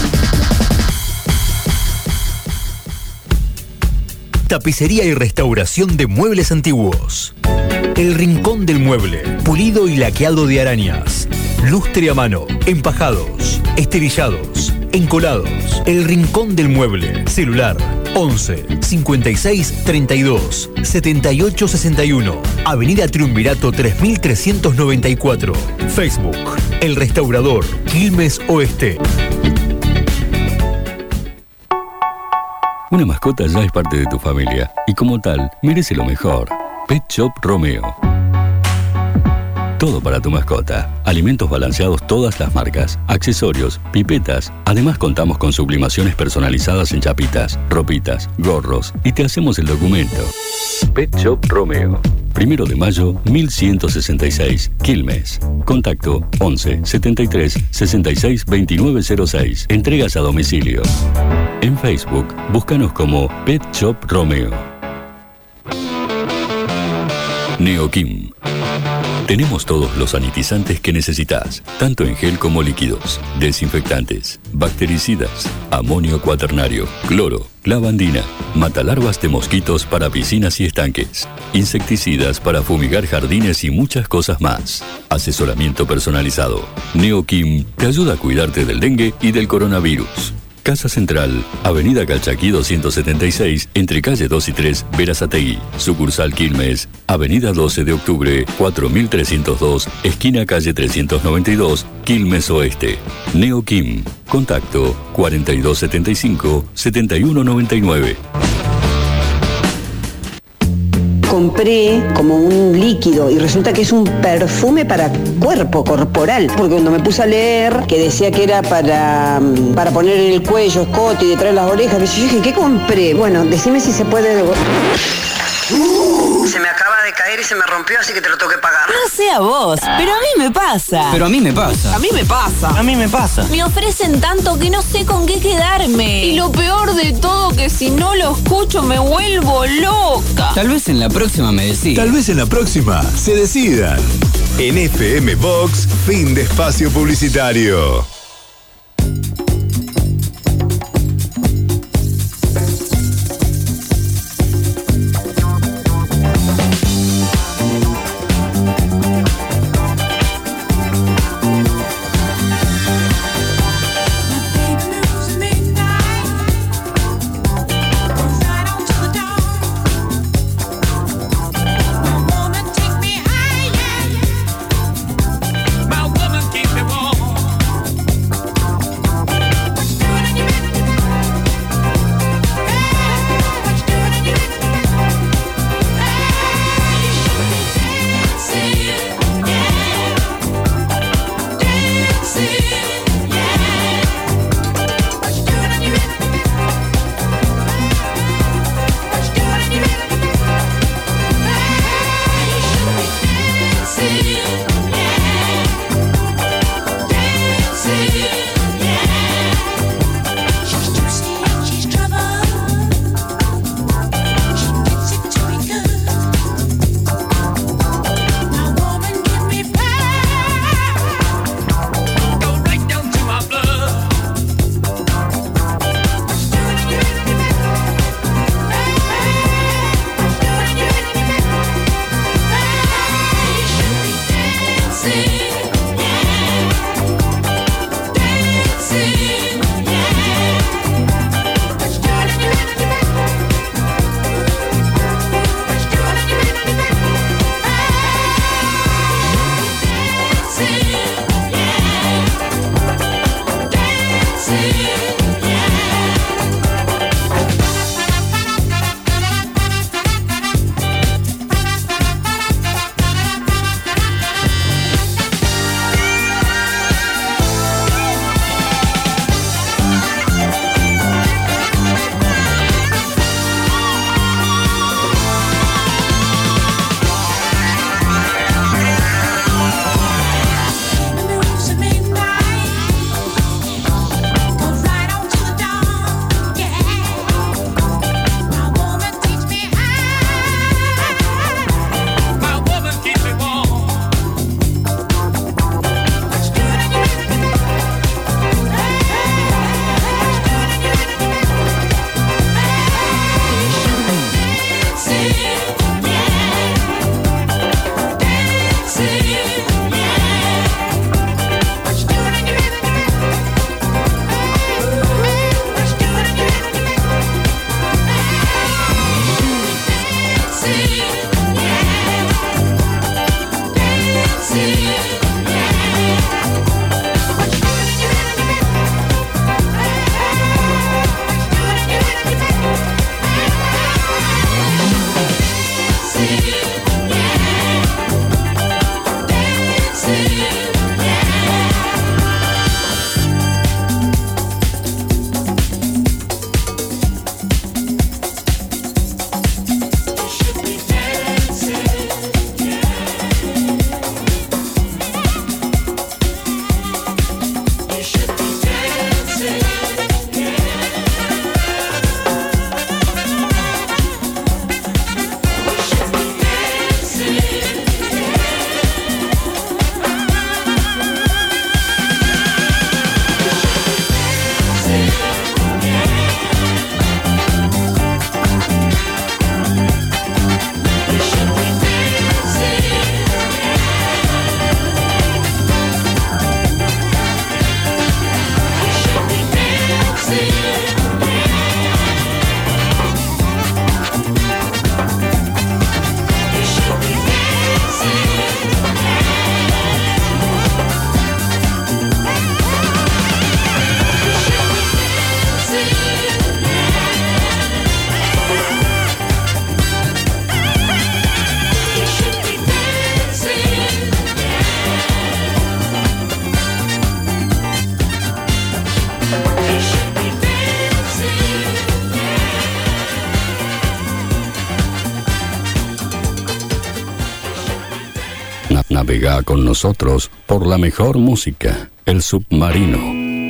Tapicería y restauración de muebles antiguos. El Rincón del Mueble. Pulido y laqueado de arañas. Lustre a mano. Empajados. Esterillados. Encolados. El Rincón del Mueble. Celular once cincuenta y seis treinta y dos setenta y ocho sesenta y uno. Avenida Triunvirato tres mil trescientos noventa y cuatro. Facebook. El Restaurador. Quilmes Oeste. Una mascota ya es parte de tu familia y como tal merece lo mejor. Pet Shop Romeo. Todo para tu mascota. Alimentos balanceados todas las marcas, accesorios, pipetas. Además contamos con sublimaciones personalizadas en chapitas, ropitas, gorros y te hacemos el documento. Pet Shop Romeo. Primero de mayo, mil ciento sesenta y seis, Quilmes. Contacto once setenta y tres sesenta y seis veintinueve cero seis. Entregas a domicilio. En Facebook, búscanos como Pet Shop Romeo. Neokim. Tenemos todos los sanitizantes que necesitas, tanto en gel como líquidos, desinfectantes, bactericidas, amonio cuaternario, cloro, lavandina, matalarvas de mosquitos para piscinas y estanques, insecticidas para fumigar jardines y muchas cosas más. Asesoramiento personalizado. Neokim te ayuda a cuidarte del dengue y del coronavirus. Casa Central, Avenida Calchaquí doscientos setenta y seis, entre calle dos y tres, Berazategui. Sucursal Quilmes, Avenida doce de octubre, cuatro mil trescientos dos, esquina calle trescientos noventa y dos, Quilmes Oeste. Neokim, contacto cuarenta y dos setenta y cinco, setenta y uno noventa y nueve. Compré como un líquido y resulta que es un perfume para cuerpo corporal, porque cuando me puse a leer que decía que era para, para poner en el cuello, escote y detrás de las orejas, yo dije, ¿qué compré? Bueno, decime si se puede... Se me acaba de caer y se me rompió, así que te lo tengo que pagar. No sé a vos, pero a mí me pasa. Pero a mí me pasa. A mí me pasa. A mí me pasa. Me ofrecen tanto que no sé con qué quedarme. Y lo peor de todo, que si no lo escucho me vuelvo loca. Tal vez en la próxima me decida. Tal vez en la próxima se decidan. En F M Vox, fin de espacio publicitario. Navega con nosotros por la mejor música, El Submarino.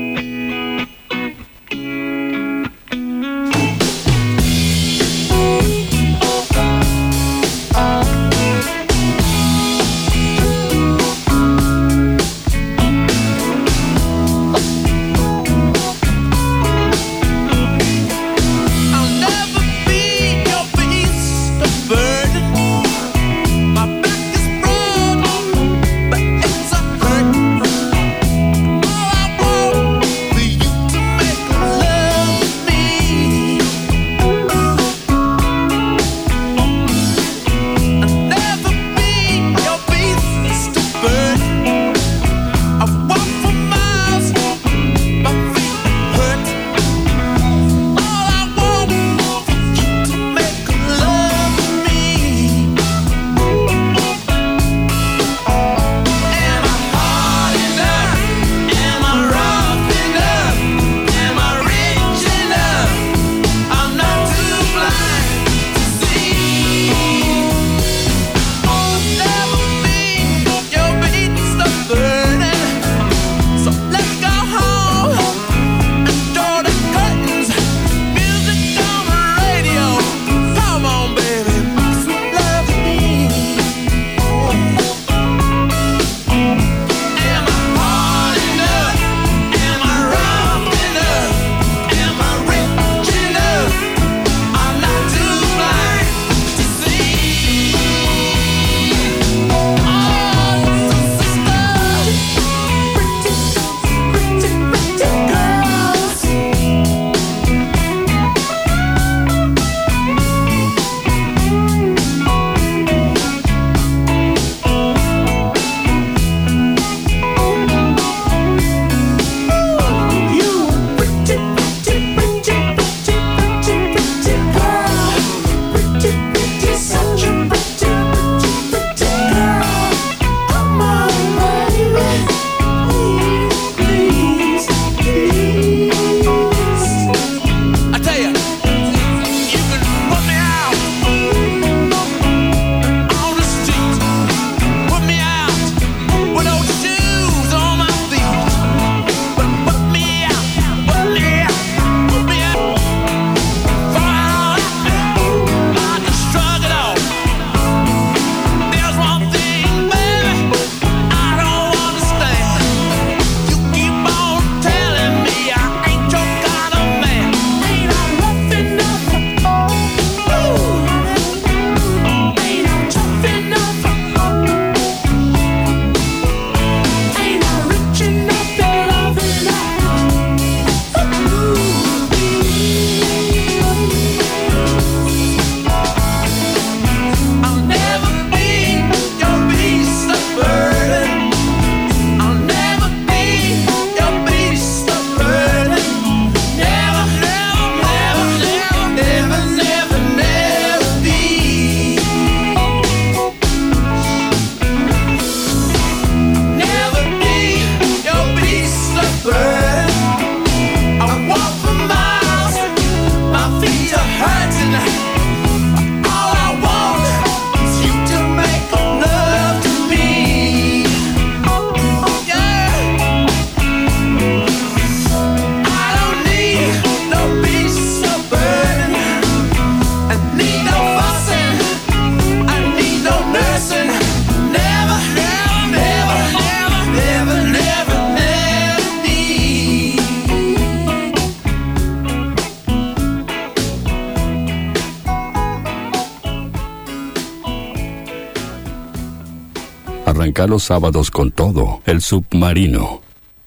Arranca los sábados con todo, El Submarino.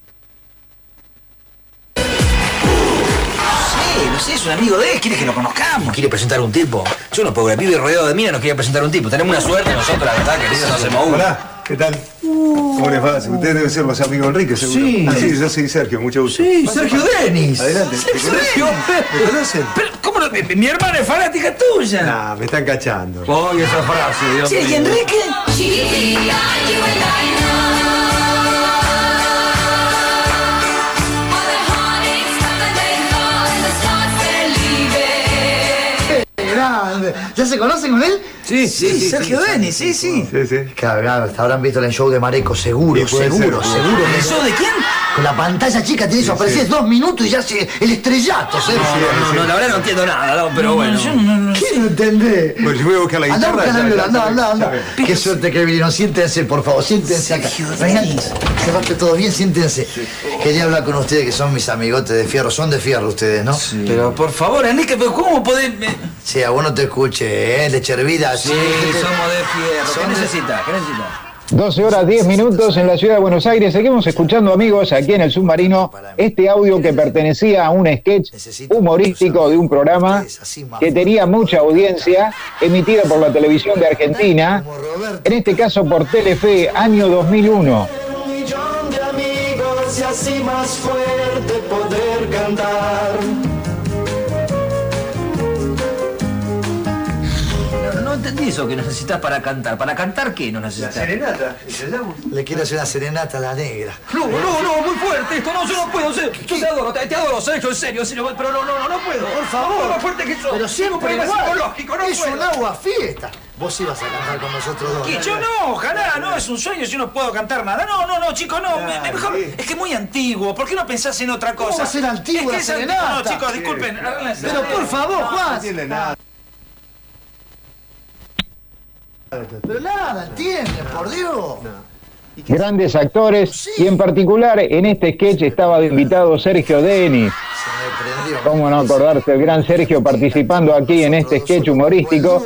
No sé, es un amigo de él, quiere que lo conozcamos. ¿Quiere presentar un tipo? Yo no puedo, el pibe rodeado de mí no quería presentar un tipo. Tenemos una suerte nosotros, la verdad, querido, no hacemos uno. Hola, ¿qué tal? ¿Cómo les va? Ustedes deben ser los amigos Enrique, seguro. Sí. Ah, sí, yo soy Sergio, mucho gusto. Sí, Sergio Denis. Adelante. ¿Me Sergio, ¿Me conocen? Pero, ¿cómo no? Mi, mi hermana es fanática tuya. Nah, me están cachando. Oye, esa frase, Dios mío. Sí, ¿y Enrique? Grande. ¿Ya se conocen con él? Sí, sí, sí, Sergio Denis, sí, sí. Sí, sí. Claro, claro, habrán visto en el show de Mareco, seguro, Sí, puede seguro, ser. seguro. ¿El show de quién? Con la pantalla chica tiene eso, Sí, aparecía sí. dos minutos y ya se, el estrellato, ¿sabes? No, no, no, la verdad no entiendo nada, no, pero bueno. Yo no, no, ¿qué no entendés? Bueno, yo voy a buscar la Andá a guitarra. buscar la ya, anda, ya, anda, ya, anda. ya. Qué suerte que vinieron. Siéntense, por favor, siéntense acá. Vengan, se va todo bien, siéntense. Quería hablar con ustedes, que son mis amigotes de fierro. Son de fierro ustedes, ¿no? Sí. Pero por favor, Enrique, pero ¿cómo podés...? Sí, a vos no te escuche, ¿eh? Leche hervida. Sí, somos de fierro. ¿Qué necesita? ¿Qué necesita? doce horas diez minutos en la ciudad de Buenos Aires. Seguimos escuchando, amigos, aquí en el Submarino, este audio que pertenecía a un sketch humorístico de un programa que tenía mucha audiencia, emitido por la televisión de Argentina, en este caso por Telefe, año dos mil uno. Un millón de amigos y así más fuerte poder cantar. No, no entendí eso que necesitas para cantar. ¿Para cantar qué no necesitas? serenata, Le quiero hacer una serenata a la negra. No, no, no, muy fuerte esto, no, yo no puedo, yo, yo te adoro, te, te adoro, Sergio, en serio, en serio, pero no, no, no, no puedo. Por favor. No, más fuerte que yo. Pero siempre un problema igual. psicológico, no es puedo. un agua fiesta. Vos ibas a cantar con nosotros dos. Que yo no, ojalá, no, es un sueño, yo no puedo cantar nada. No, no, no, chicos, no. me- me- mejor, es que es muy antiguo. ¿Por qué no pensás en otra cosa? ¿Cómo va a ser antiguo es que la es serenata? antiguo. No, chicos, disculpen. arreglense. Pero por favor, Juan. No entiende nada. Pero nada, entienden, por Dios. Grandes actores, y en particular en este sketch estaba de invitado Sergio Denis. ¿Cómo no acordarse del gran Sergio participando aquí en este sketch humorístico?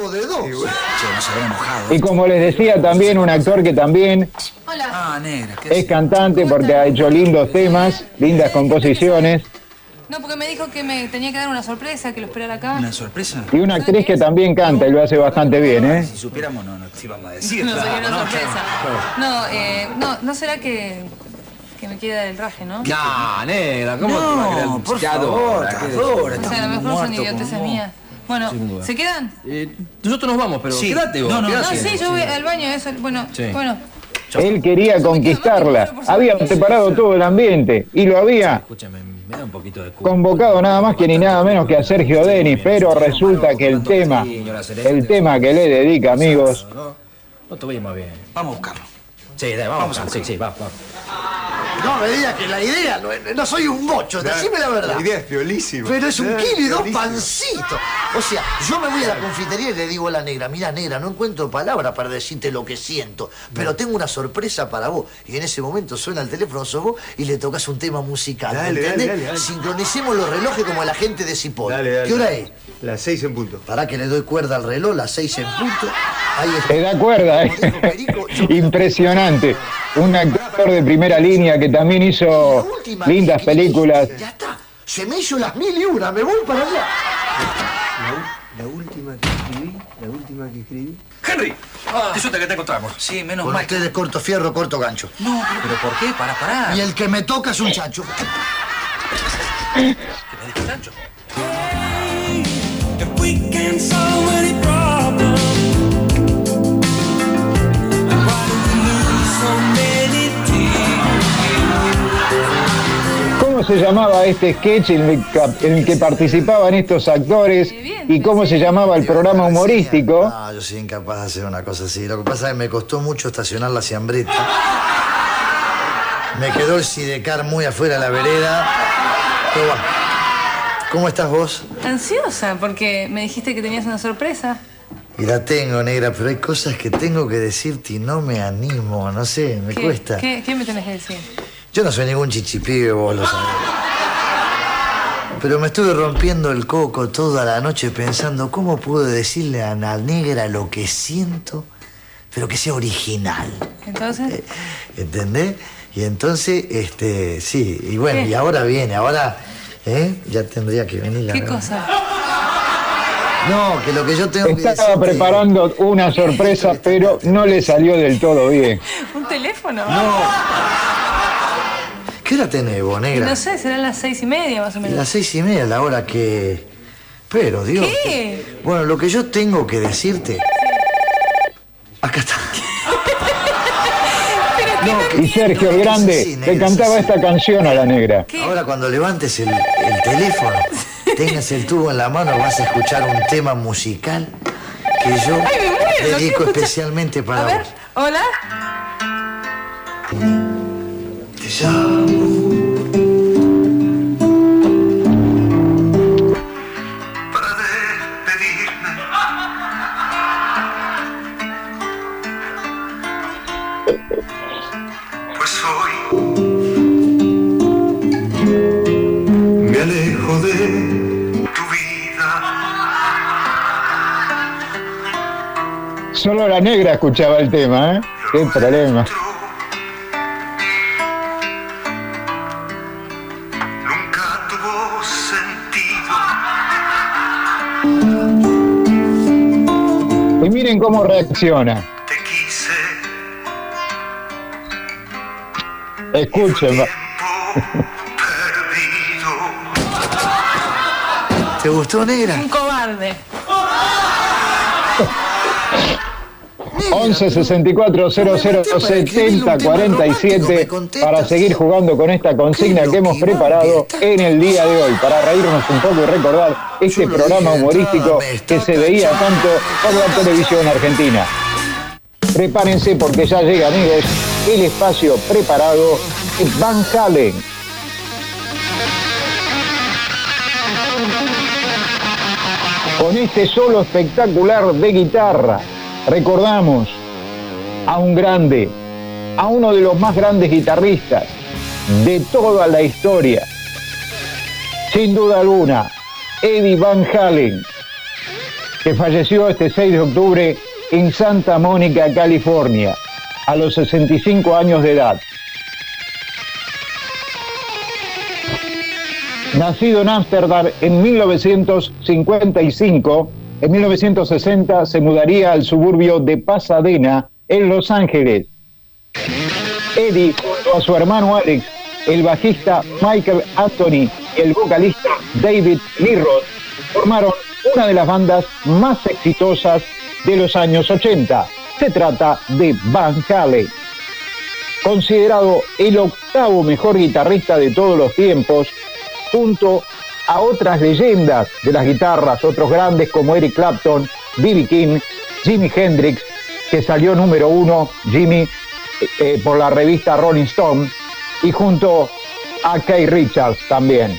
Y como les decía, también un actor que también Hola. Ah, negra. ¿qué es cantante porque ha hecho lindos temas, lindas composiciones, No, porque me dijo que me tenía que dar una sorpresa, que lo esperara acá. ¿Una sorpresa? y una actriz que también canta y lo hace bastante bien, ¿eh? Si supiéramos, no, no te íbamos a decir. No sería claro, una ¿no? sorpresa. No, eh, no, no será que, que me quiere dar el raje, ¿no? No, negra, ¿cómo te va a querer? No, por Te favor, adora, te ¿qué? adora. O sea, a lo mejor son idioteces mías. Bueno, Sin duda. ¿se quedan? Eh, nosotros nos vamos, pero Sí. quédate vos. No, no, No, quédate. sí, yo voy al baño, eso. Bueno, Sí. bueno. Él quería conquistarla, había preparado todo el ambiente y lo había Escúchame, me da un poquito de culpa. convocado nada más que ni nada menos que a Sergio Denis, pero resulta que el tema, el tema que le dedica, amigos, No, no te vayas más bien. Vamos a buscarlo. Sí, dale, vamos, vamos, sí, sí, va, va. No me digas que la idea, no, no soy un bocho, decime la verdad. La idea es piolísima. Pero es un Eh, kilo y dos piolísima. pancitos. O sea, yo me voy a la confitería y le digo a la negra, mira negra, no encuentro palabras para decirte lo que siento, pero tengo una sorpresa para vos. Y en ese momento suena el teléfono, sos vos, y le tocas un tema musical. Dale, ¿entendés? dale, dale, dale. Sincronicemos los relojes como la gente de Cipoll. Dale, dale. ¿Qué hora es? Las seis en punto. Pará que le doy cuerda al reloj, las seis en punto. Ahí está. se da cuerda, ¿eh? Impresionante. Un actor de primera línea que también hizo lindas películas. Ya está. Se me hizo las mil y una, me voy para allá. La, la última que escribí, la última que escribí. Henry, qué suerte que te encontramos. Sí, menos Con mal. ustedes corto fierro, corto gancho. No, pero, pero ¿por qué? Para parar. Y el que me toca es un chancho. ¿Qué me dijo Sancho? If we can solve any problem, why do we lose so many tears? ¿Cómo se llamaba este sketch en el que- en el que participaban estos actores y cómo se llamaba el programa humorístico? No, yo soy incapaz de hacer una cosa así. Lo que pasa es que me costó mucho estacionar la Ciambretta. Me quedó el Sidecar muy afuera de la vereda. Pero bueno. ¿Cómo estás vos? Ansiosa, porque me dijiste que tenías una sorpresa. Y la tengo, negra, pero hay cosas que tengo que decirte y no me animo, no sé, me ¿Qué, cuesta. ¿qué, ¿Qué me tenés que decir? Yo no soy ningún chichipibe, vos lo sabés. Pero me estuve rompiendo el coco toda la noche pensando cómo puedo decirle a la negra lo que siento, pero que sea original. Entonces, ¿Entendés? Y entonces, este, sí, y bueno, ¿Qué? y ahora viene, ahora, ¿eh? Ya tendría que venir la ¿qué verdad. cosa? No, que lo que yo tengo que decir. Estaba preparando una sorpresa, pero no le salió del todo bien. ¿Un teléfono? No. ¿Qué hora tenés vos, Y negra? no sé, serán las seis y media más o menos. Las seis y media, la hora que... Pero, Dios. ¿Qué? Bueno, lo que yo tengo que decirte... Acá está. Y Sergio el Grande le cantaba esta canción a la negra. Ahora cuando levantes el, el teléfono, tengas el tubo en la mano, vas a escuchar un tema musical que yo Ay, me muero, ¿qué dedico escucha? especialmente para A ver, vos. hola. Te llamo pues hoy me alejo de tu vida. Solo la negra escuchaba el tema, ¿eh? Qué problema. Nunca tuvo sentido. Y miren cómo reacciona. Te quise. Escuchen. va. ¿Te gustó, negra? Un cobarde. once sesenta y cuatro cero cero setenta cuarenta y siete para seguir jugando con esta consigna que hemos preparado en el día de hoy, para reírnos un poco y recordar este programa humorístico que se veía tanto por la televisión argentina. Prepárense porque ya llega, amigos, el espacio preparado de Van Halen. Con este solo espectacular de guitarra, recordamos a un grande, a uno de los más grandes guitarristas de toda la historia, sin duda alguna, Eddie Van Halen, que falleció este seis de octubre en Santa Mónica, California, a los sesenta y cinco años de edad. Nacido en Ámsterdam en mil novecientos cincuenta y cinco, en mil novecientos sesenta se mudaría al suburbio de Pasadena, en Los Ángeles. Eddie, junto a su hermano Alex, el bajista Michael Anthony y el vocalista David Lee Roth, formaron una de las bandas más exitosas de los años ochenta. Se trata de Van Halen. Considerado el octavo mejor guitarrista de todos los tiempos, junto a otras leyendas de las guitarras, otros grandes como Eric Clapton, B B King, Jimi Hendrix, que salió número uno, Jimmy, eh, por la revista Rolling Stone, y junto a Keith Richards también.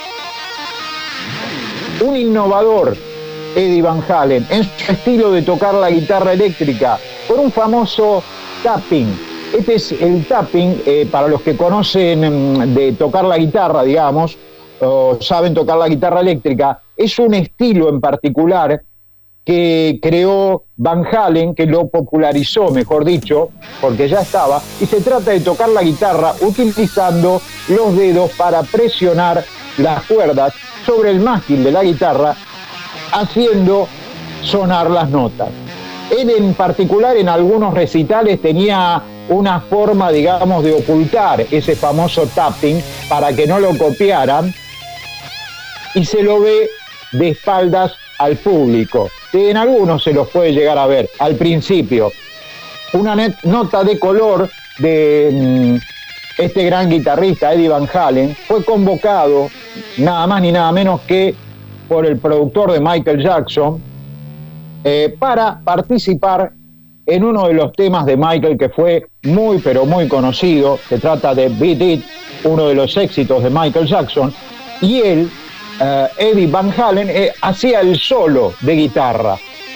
Un innovador, Eddie Van Halen, en su estilo de tocar la guitarra eléctrica, por un famoso tapping. Este es el tapping, eh, para los que conocen mm, de tocar la guitarra, digamos, o saben tocar la guitarra eléctrica, es un estilo en particular que creó Van Halen, que lo popularizó, mejor dicho, porque ya estaba, y se trata de tocar la guitarra utilizando los dedos para presionar las cuerdas sobre el mástil de la guitarra, haciendo sonar las notas. Él en particular en algunos recitales tenía una forma, digamos, de ocultar ese famoso tapping para que no lo copiaran, y se lo ve de espaldas al público. En algunos se los puede llegar a ver al principio. Una net, nota de color de mmm, este gran guitarrista Eddie Van Halen fue convocado nada más ni nada menos que por el productor de Michael Jackson eh, para participar en uno de los temas de Michael que fue muy pero muy conocido. Se trata de Beat It, uno de los éxitos de Michael Jackson, y él, Uh, Eddie Van Halen, eh, hacía el solo de guitarra.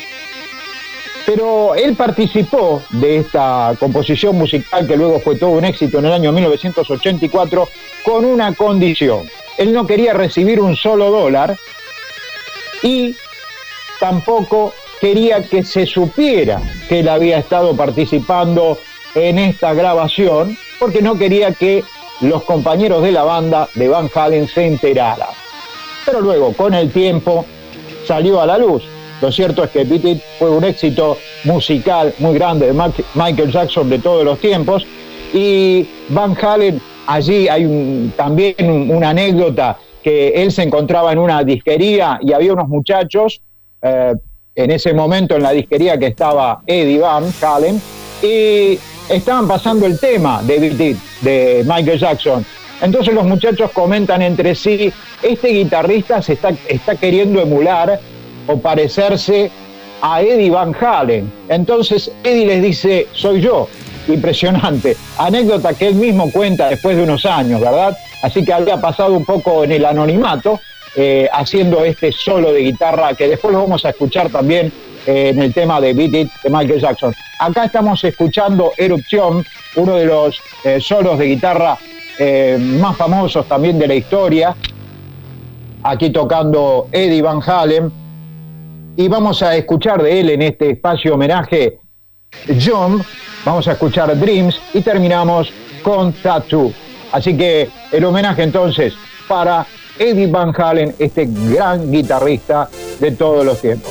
Pero él participó de esta composición musical que luego fue todo un éxito en el año mil novecientos ochenta y cuatro con una condición. Él no quería recibir un solo dólar y tampoco quería que se supiera que él había estado participando en esta grabación, porque no quería que los compañeros de la banda de Van Halen se enteraran. Pero luego, con el tiempo, salió a la luz. Lo cierto es que Beat It fue un éxito musical muy grande de Michael Jackson de todos los tiempos, y Van Halen, allí hay un, también un, una anécdota, que él se encontraba en una disquería y había unos muchachos, eh, en ese momento en la disquería que estaba Eddie Van Halen, y estaban pasando el tema de Beat It, de Michael Jackson. Entonces los muchachos comentan entre sí, este guitarrista se está, está queriendo emular o parecerse a Eddie Van Halen. Entonces Eddie les dice, soy yo. Impresionante. Anécdota que él mismo cuenta después de unos años, ¿verdad? Así que había pasado un poco en el anonimato, eh, haciendo este solo de guitarra, que después lo vamos a escuchar también eh, en el tema de Beat It de Michael Jackson. Acá estamos escuchando Erupción, uno de los eh, solos de guitarra eh, más famosos también de la historia. Aquí tocando Eddie Van Halen. Y vamos a escuchar de él en este espacio homenaje John. Vamos a escuchar Dreams y terminamos con Tattoo. Así que el homenaje entonces para Eddie Van Halen, este gran guitarrista de todos los tiempos.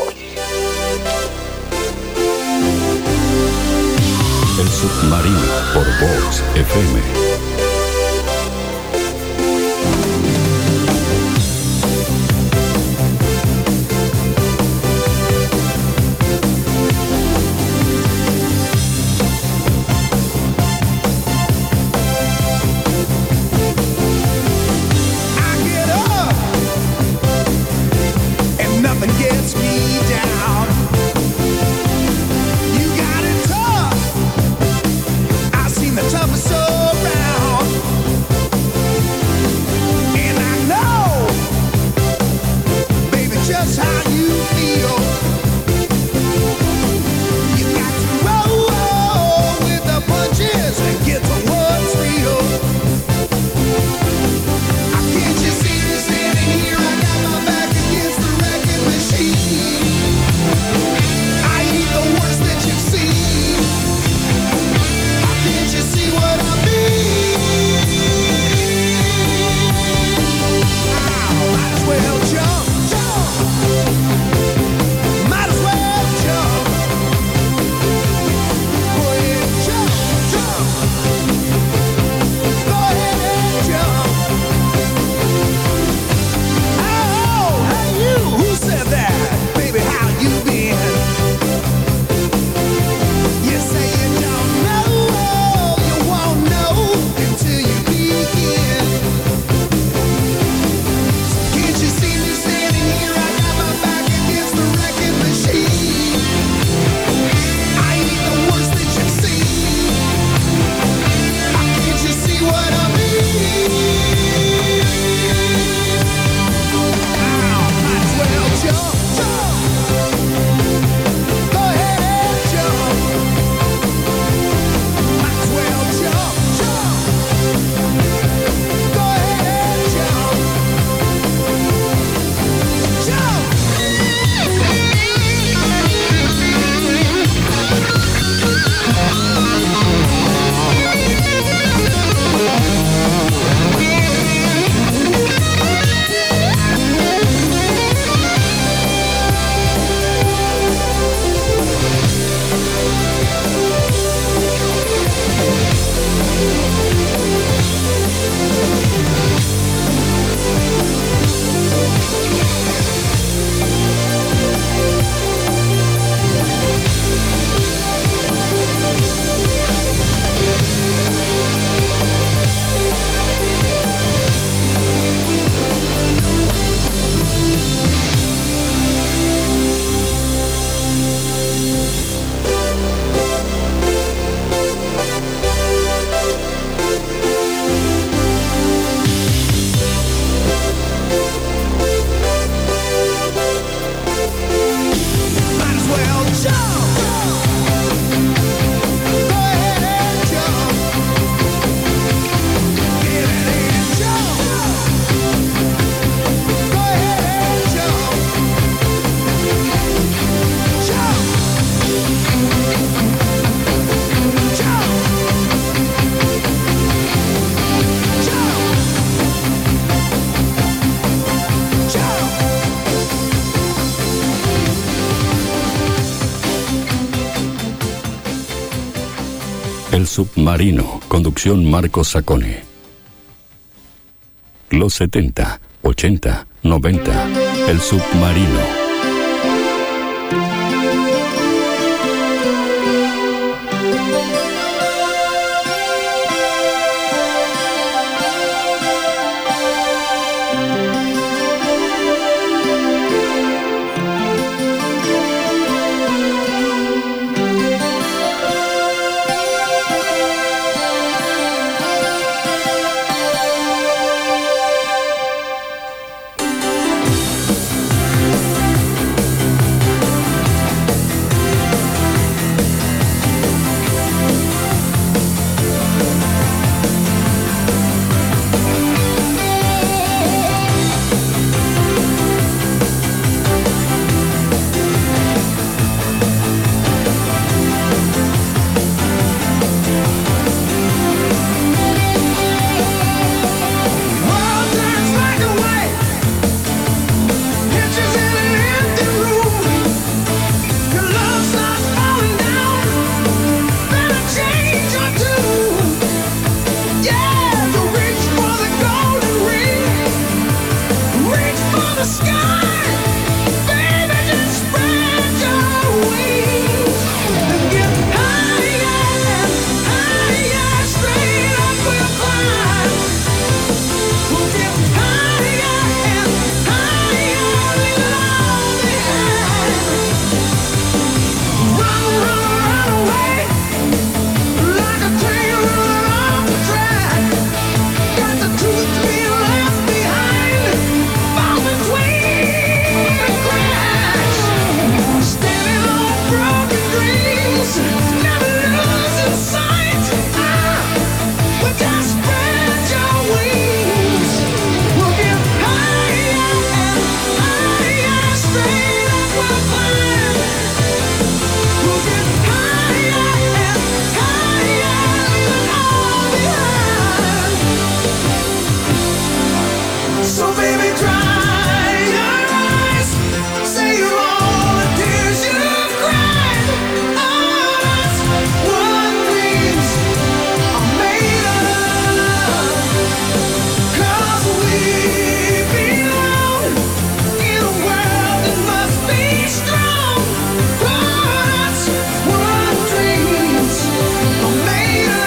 El Submarino por Vox F M. Gets me down. You got it tough. I've seen the toughest around, and I know, baby, just how you feel. You got to roll with the punches and get to what's real. I can't you see me standing here? I got my back against the wrecking machine. I ain't the worst that you've seen. How can't you see what I mean? Ow, might as well jump, jump. Might as well jump. Go ahead, jump, jump. Go ahead and jump. Oh, hey you, who said that? Baby, how you been? You say you don't know, you won't know until you begin. Can't you see me standing here? I got my back against the wrecking machine. I ain't the worst that you've seen. How can't you see what I mean? Ow, might as well jump, jump. Go ahead and jump. Might as well jump, jump. Go ahead and jump. Jump. Might as well jump. Go ahead and jump. Get in and jump. Go ahead and jump. Jump. Jump. Jump. Jump. El Submarino, conducción Marcos Sacone. Los setenta, ochenta, noventa. El Submarino. So baby, dry your eyes. Say all the tears you've cried. Oh, that's what dreams are made of. 'Cause we belong in a world that must be strong. Oh, that's what dreams are made of.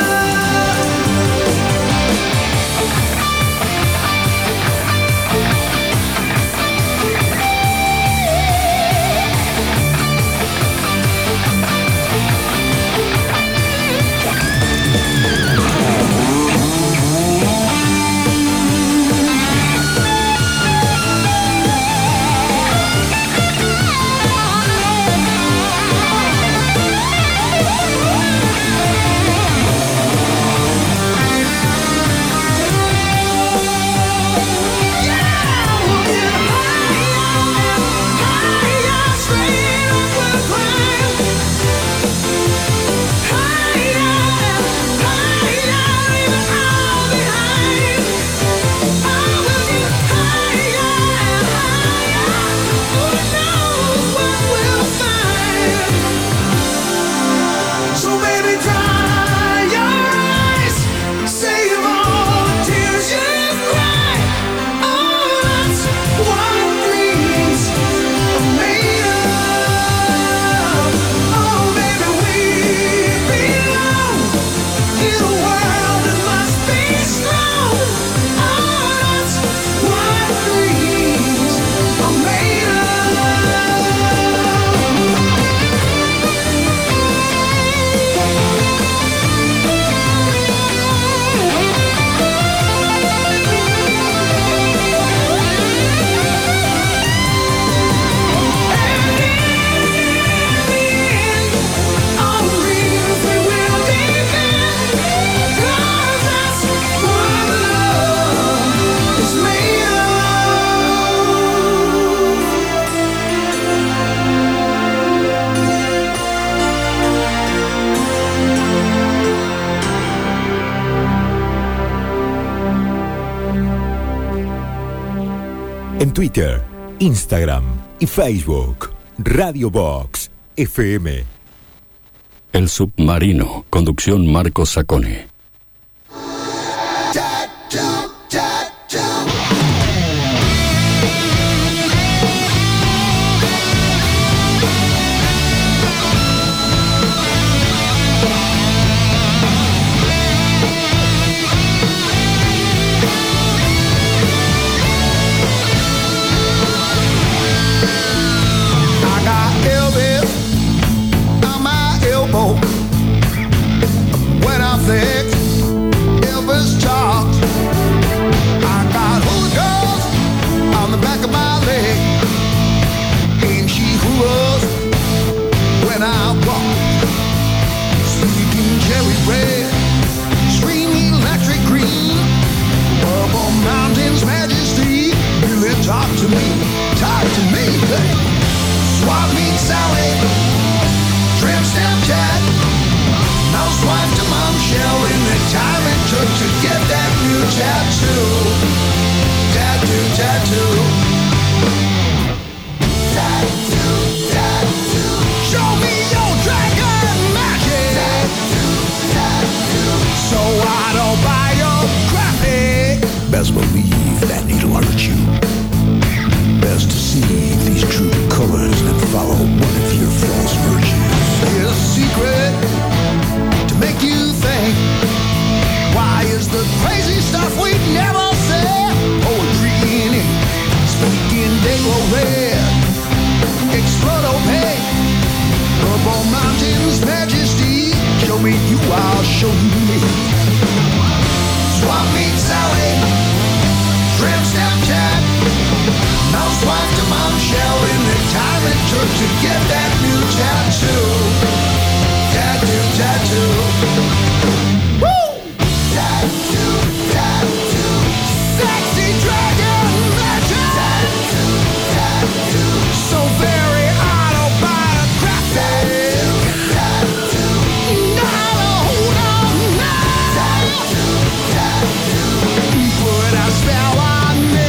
So baby, dry your eyes. Save all the tears you've cried. Oh, that's what dreams are made of. Oh, baby, we belong in a world that must be strong. Oh, that's what dreams are made of. En Twitter, Instagram y Facebook, Radio Box F M. El submarino, conducción Marcos Sacone. I got Elvis on my elbow. When I think Elvis talks, I got Holy Ghost on the back of my leg. Ain't she who was when I walk? Speaking cherry red, streaming electric green, Purple Mountain's majesty. Really talk to me, talk to me, hey. Swap meet Sally, trim Snapchat. Housewife to Momshell in the time it took to get that new tattoo. Tattoo, tattoo. Tattoo, tattoo. Show me your dragon magic. Tattoo, tattoo. So I don't buy your graphic. Best believe that needle hurt you. Best to see these true colors and follow one of your false virtues. Here's a secret to make you think. Why is the crazy stuff we never said? Poetry in it, speaking Negro red, explode opaque. Purple Mountain's majesty. Show me you, I'll show you me. Swap meet Sally, trim Snapchat. Housewife to Momshell in the time it took to get that new tattoo. Tattoo, tattoo. Woo! Tattoo, tattoo. Sexy dragon magic. Tattoo, tattoo. So very autobiographic. Tattoo, tattoo. No, no, no. Tattoo, tattoo. Put a spell on me.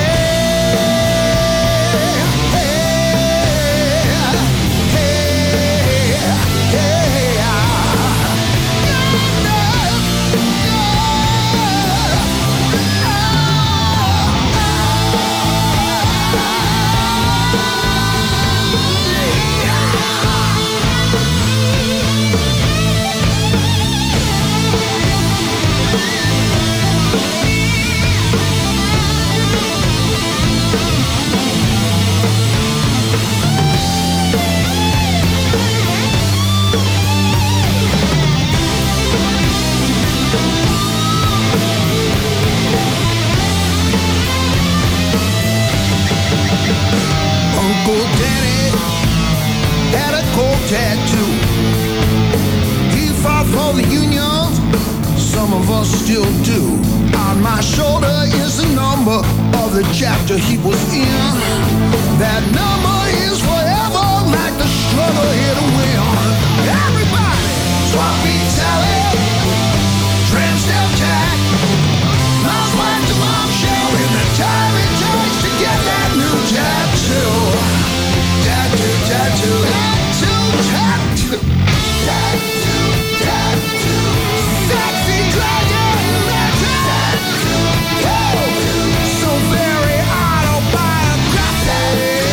Uncle Danny had a cold tattoo. He fought for the Union, some of us still do. On my shoulder is the number of the chapter he was in. That number is forever, like the struggle here to win. Everybody, swap beat Sally, tramp step Jack, mom's wife to mom's shell, in the time it takes to get that new tattoo. Tattoo, tattoo, tattoo, tattoo, tattoo, tattoo, sexy dragon, tattoo, so very autobiographic.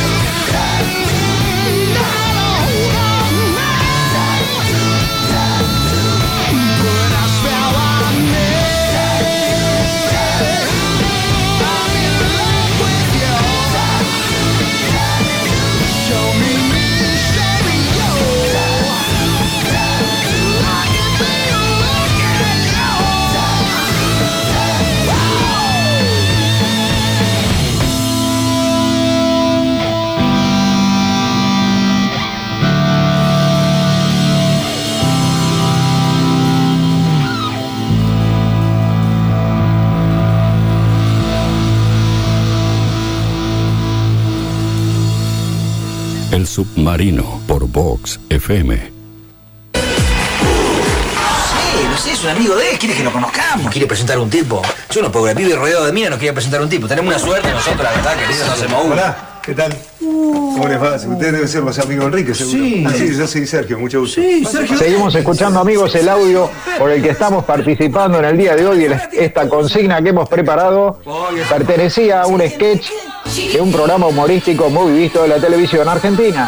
Not a hold on now, but I spell on me. I'm in love with you. Show me me, stereo. I can be looking at you. El Submarino por Vox F M. Sí, no sé, es un amigo de él, quiere que lo conozcamos. ¿Quiere presentar un tipo? Yo no puedo, el pibe rodeado de minas nos quiere presentar un tipo. Tenemos una suerte nosotros, la verdad, querido, no hacemos uno. Hola, ¿qué tal? ¿Cómo les va? Ustedes deben ser los amigos de Enrique, seguro. Sí. Ah, sí, yo soy Sergio, mucho gusto. Sí, Sergio. Seguimos escuchando, amigos, el audio por el que estamos participando en el día de hoy. Esta consigna que hemos preparado pertenecía a un sketch de un programa humorístico muy visto de la televisión argentina.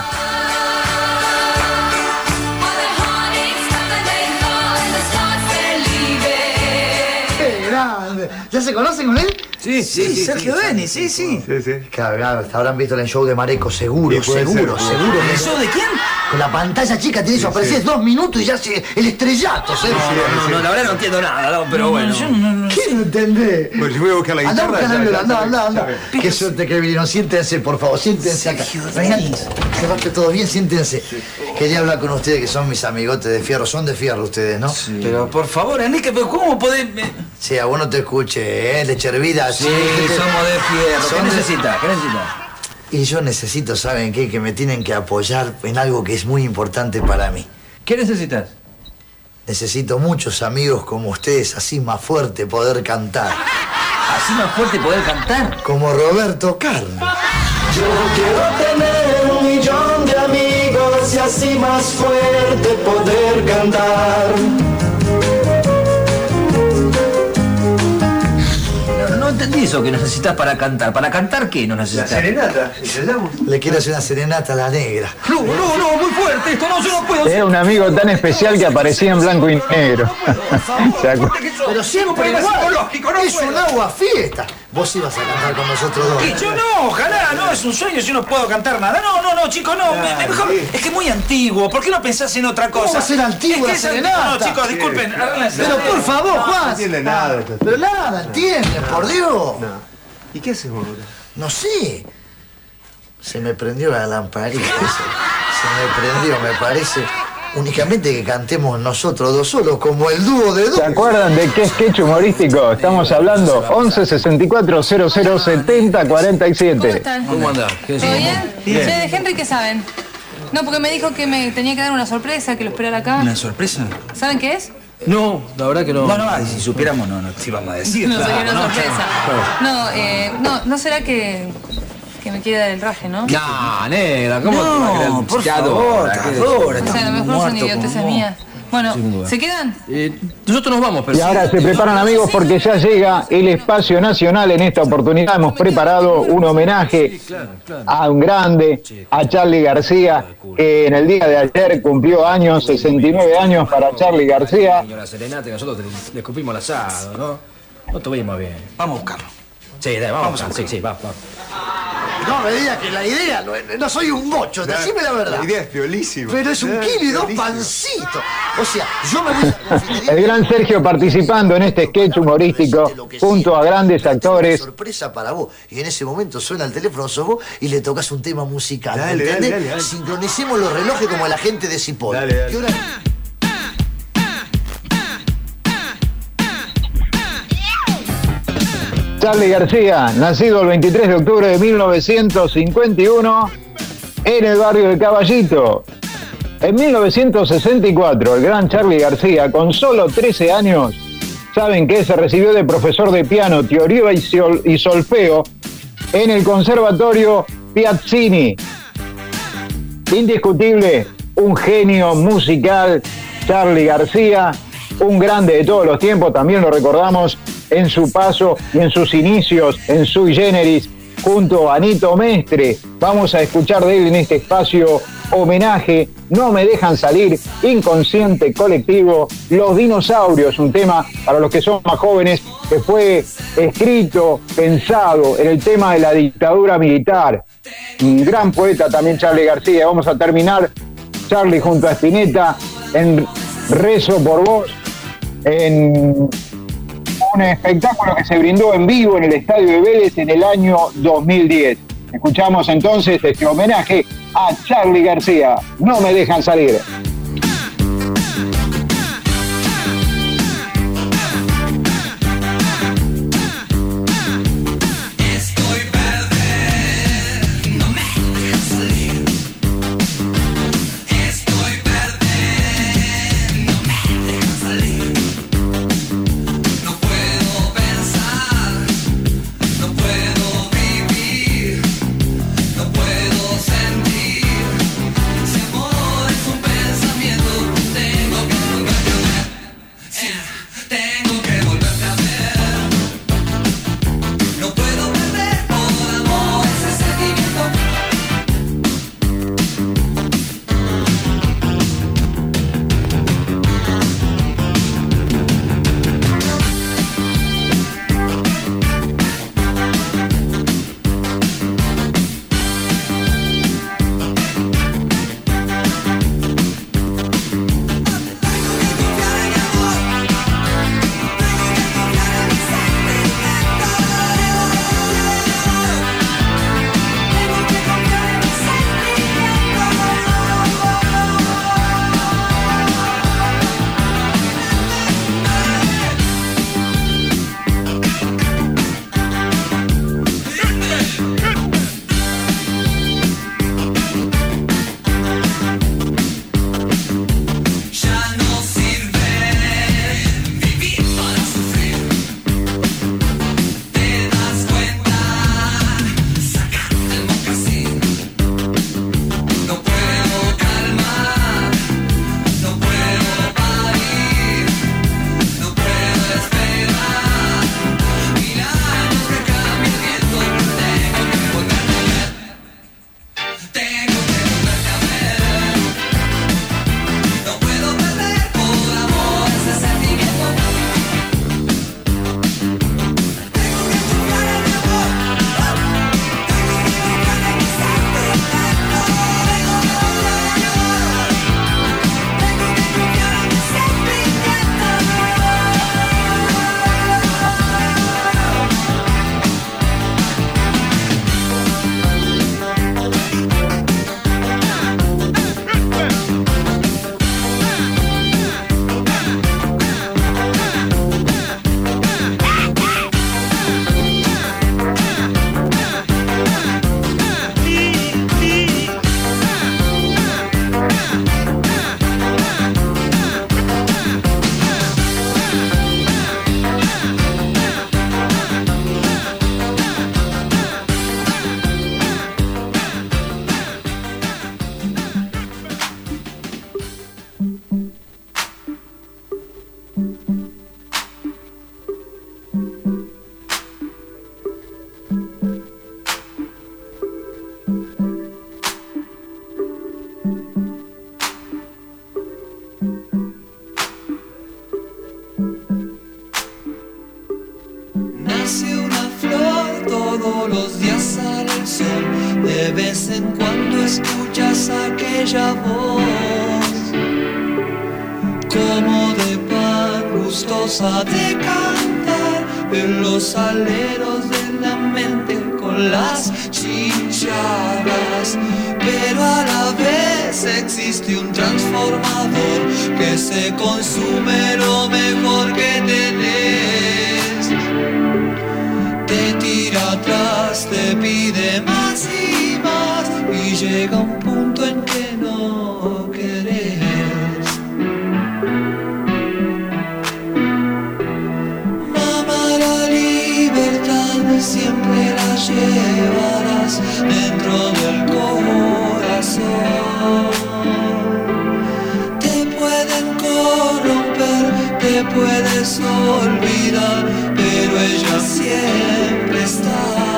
¡Qué grande! ¿Ya se conocen con él? Sí, sí, sí, Sergio Denis, sí, sí. Sí, sí. Claro, claro, habrán visto el show de Mareco, seguro, Sí, puede seguro, ser. seguro. ¿El show de quién? Con la pantalla chica tiene eso, apareces dos minutos y ya se el estrellato, Sergio. No, no, no, la verdad no entiendo nada, no, pero bueno. Yo no, no ¿Qué no entendés? Bueno, yo voy a buscar la Andá guitarra. buscando, ya, ya, andá, ya, andá, ya, andá. ya. Qué suerte que vinieron, siéntense, por favor, siéntense acá. Vengan, se va todo bien, siéntense. Quería hablar con ustedes que son mis amigotes de fierro, son de fierro ustedes, ¿no? Sí. Pero por favor, Enrique, pero ¿cómo podés...? Sí, a vos no te escuche, ¿eh? Leche hervida, Sí, somos de fierro. ¿Qué Son de- necesita? ¿Qué necesita? Y yo necesito, ¿saben qué? Que me tienen que apoyar en algo que es muy importante para mí. ¿Qué necesitas? Necesito muchos amigos como ustedes, así más fuerte poder cantar. ¿Así más fuerte poder cantar? Como Roberto Carlos. Yo quiero tener un millón de amigos y así más fuerte poder cantar. No, no entendí eso que necesitas para cantar. ¿Para cantar qué no La necesitas? serenata, si se llama. Le quiero hacer una serenata a la negra. No, no, no, muy fuerte esto, no, yo no puedo. Era un amigo tan especial que aparecía en blanco y negro. ¿Se acuerdan? Pero siempre problema igual. psicológico, no Es puedo. un agua fiesta. Vos ibas a cantar con nosotros dos. Y yo no, ojalá, no, es un sueño, yo no puedo cantar nada. No, no, no, chicos, no. me- me- mejor, es que es muy antiguo, ¿por qué no pensás en otra cosa? ¿Cómo va a ser antiguo Es que la es antiguo. serenata? No, chicos, disculpen, arréglense. Pero por favor, No Juan. entiende nada. esto. Pero nada, entienden, por Dios. No. ¿Y qué hacemos ahora? No sé. Se me prendió la lamparita. Se, se me prendió, me parece. Únicamente que cantemos nosotros dos solos, como el dúo de dos. ¿Se acuerdan de qué sketch humorístico estamos hablando? once sesenta y cuatro cero cero setenta cuarenta y ¿Cómo siete. están? ¿Cómo andás? ¿Qué ¿Todo decís? bien? Che, de Henry, ¿qué saben? No, porque me dijo que me tenía que dar una sorpresa, que lo esperara acá. ¿Una sorpresa? ¿Saben qué es? No, la verdad que no. No, no, ay, si supiéramos, no, no te íbamos a decir. No, sería claro, una no, sorpresa. claro. No, eh, no, no será que, que me quiere dar el raje, ¿no? No, negra, ¿cómo te va a creer? No, por Te favor, adora, te ¿qué? adora. O sea, a lo mejor son idioteces mías. Bueno, Sin duda. ¿se quedan? Eh, nosotros nos vamos, pero... Y ahora se preparan, amigos, porque ya llega el espacio nacional. En esta oportunidad hemos preparado un homenaje a un grande, a Charly García, que en el día de ayer cumplió años, sesenta y nueve años para Charly García. Señora Serenata, nosotros le, le escupimos el asado, ¿no? No tuvimos bien. Vamos a buscarlo. Sí, dale, vamos, vamos a buscar. Sí, sí, va, va. No me digas que la idea, no, no soy un bocho, decime la verdad. La idea es piolísima. Pero es un Eh, kilo y dos piolísima. pancitos. O sea, yo me voy a la confitería. El gran Sergio participando en este sketch humorístico junto a grandes actores. Sorpresa para vos. Y en ese momento suena el teléfono, sos vos, y le tocas un tema musical. Dale, ¿me entendés? dale, dale, dale. Sincronicemos los relojes como la gente de Cipoll. Dale, dale. ¿Qué hora es? Charly García, nacido el veintitrés de octubre de mil novecientos cincuenta y uno en el barrio de Caballito. En mil novecientos sesenta y cuatro, el gran Charly García, con solo trece años, ¿saben qué? Se recibió de profesor de piano, teoría y, sol- y solfeo en el Conservatorio Piazzini. Indiscutible, un genio musical, Charly García, un grande de todos los tiempos, también lo recordamos en su paso y en sus inicios en Sui Generis junto a Nito Mestre. Vamos a escuchar de él en este espacio homenaje, No me dejan salir, Inconsciente colectivo, Los dinosaurios, un tema para los que son más jóvenes que fue escrito, pensado en el tema de la dictadura militar. Un gran poeta también Charly García. Vamos a terminar, Charly junto a Spinetta, en Rezo por vos, en un espectáculo que se brindó en vivo en el Estadio de Vélez en el año dos mil diez. Escuchamos entonces este homenaje a Charly García, No me dejan salir. Estoy verde, no me dejan salir. Estoy verde, no me dejan salir. No puedo pensar, no puedo vivir, no puedo sentir. Si amor es un pensamiento, tengo que volverte a ver. Sí, tengo que volverte a ver. No puedo perder por amor ese sentimiento. Ya no sirve vivir para sufrir. Te das cuenta, sacate el mocasín. No puedo calmar, no puedo parir, no puedo esperar. Mil años que cambie el viento, tengo que volverte a ver. Tengo que volverte a ver. No puedo perder por amor ese sentimiento. Tengo que confiar en mi amor. Tengo que confiar en mi sentimiento. Tengo que confiar en mi amor. Tengo que confiar en mi sentimiento. Nace una flor, todos los días sale el sol. de vez en cuando escuchas aquella voz, como de pan gustosa de cantar en los aleros de la mente con las chinchadas. Pero a la vez existe un transformador que se consume lo mejor que tenés. Te tira atrás, te pide más y más y llega un punto en que no querés. Mamá, la libertad siempre la llevarás dentro del corazón. Te pueden corromper, te puedes olvidar, pero ella siempre está.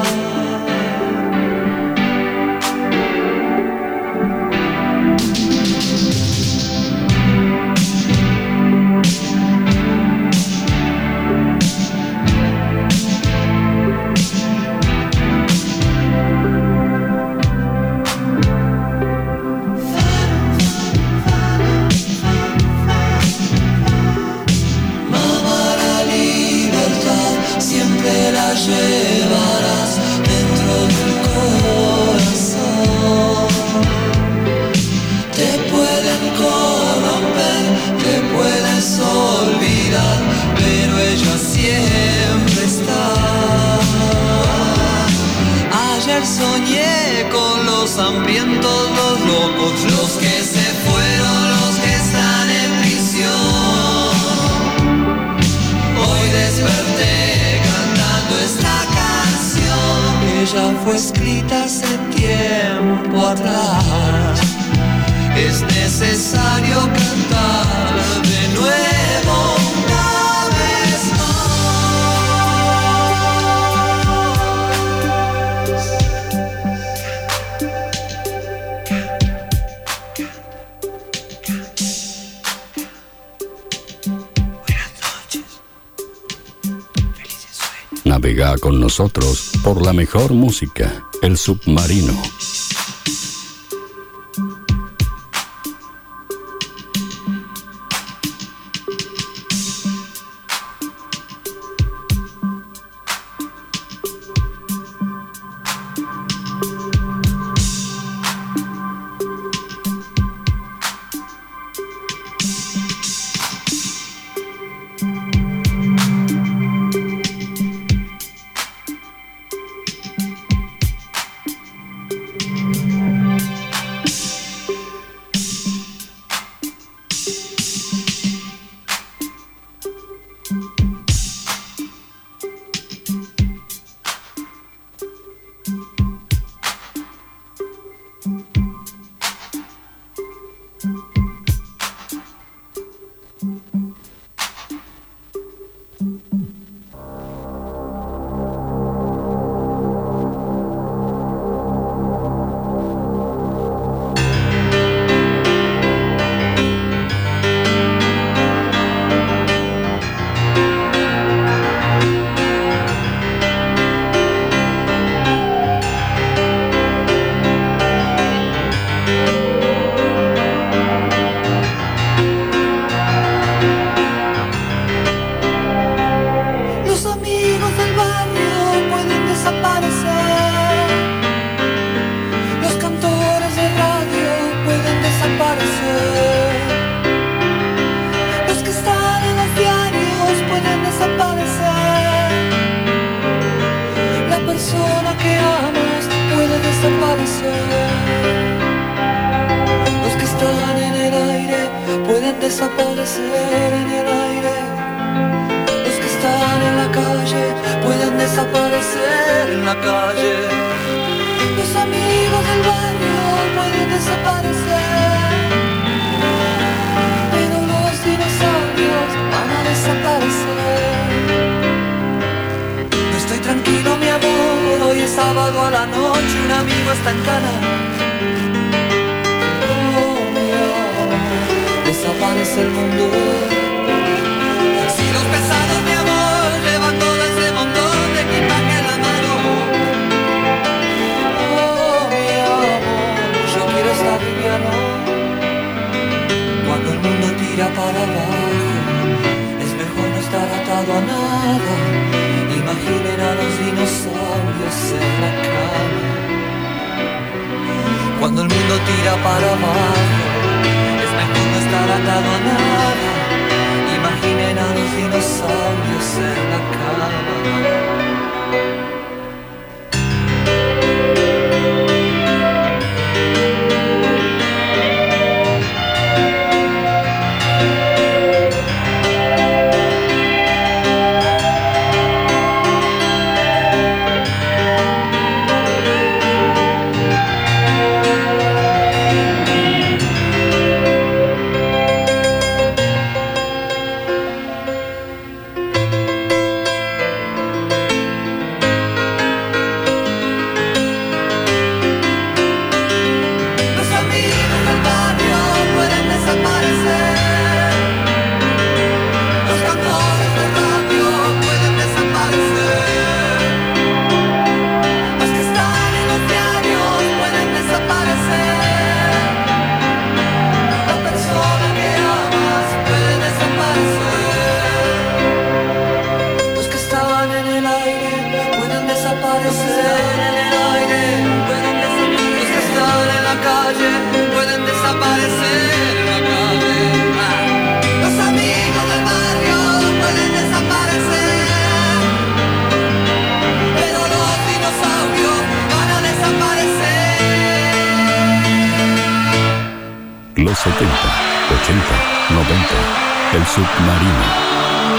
Llevarás dentro del corazón. Te pueden corromper, te puedes olvidar, pero ella siempre está. Ayer soñé con los hambrientos, los locos, los que se fueron, los que están en prisión. Hoy desperté esta canción que ya fue escrita hace tiempo atrás. Es necesario cantar de nuevo una vez Navega con nosotros por la mejor música, El Submarino. desaparecer en el aire. Los que están en la calle pueden desaparecer en la calle. Los amigos del barrio pueden desaparecer, pero los dinosaurios van a desaparecer. No estoy tranquilo, mi amor, hoy es sábado a la noche, un amigo está en cana. Desaparece el mundo. Si los pesados, mi amor, llevan todo ese montón de equipaje en la mano. Oh, para abajo. Es mejor no estar atado a nada. Imaginen a los dinosaurios en la cama. Los setenta, ochenta, noventa. El submarino.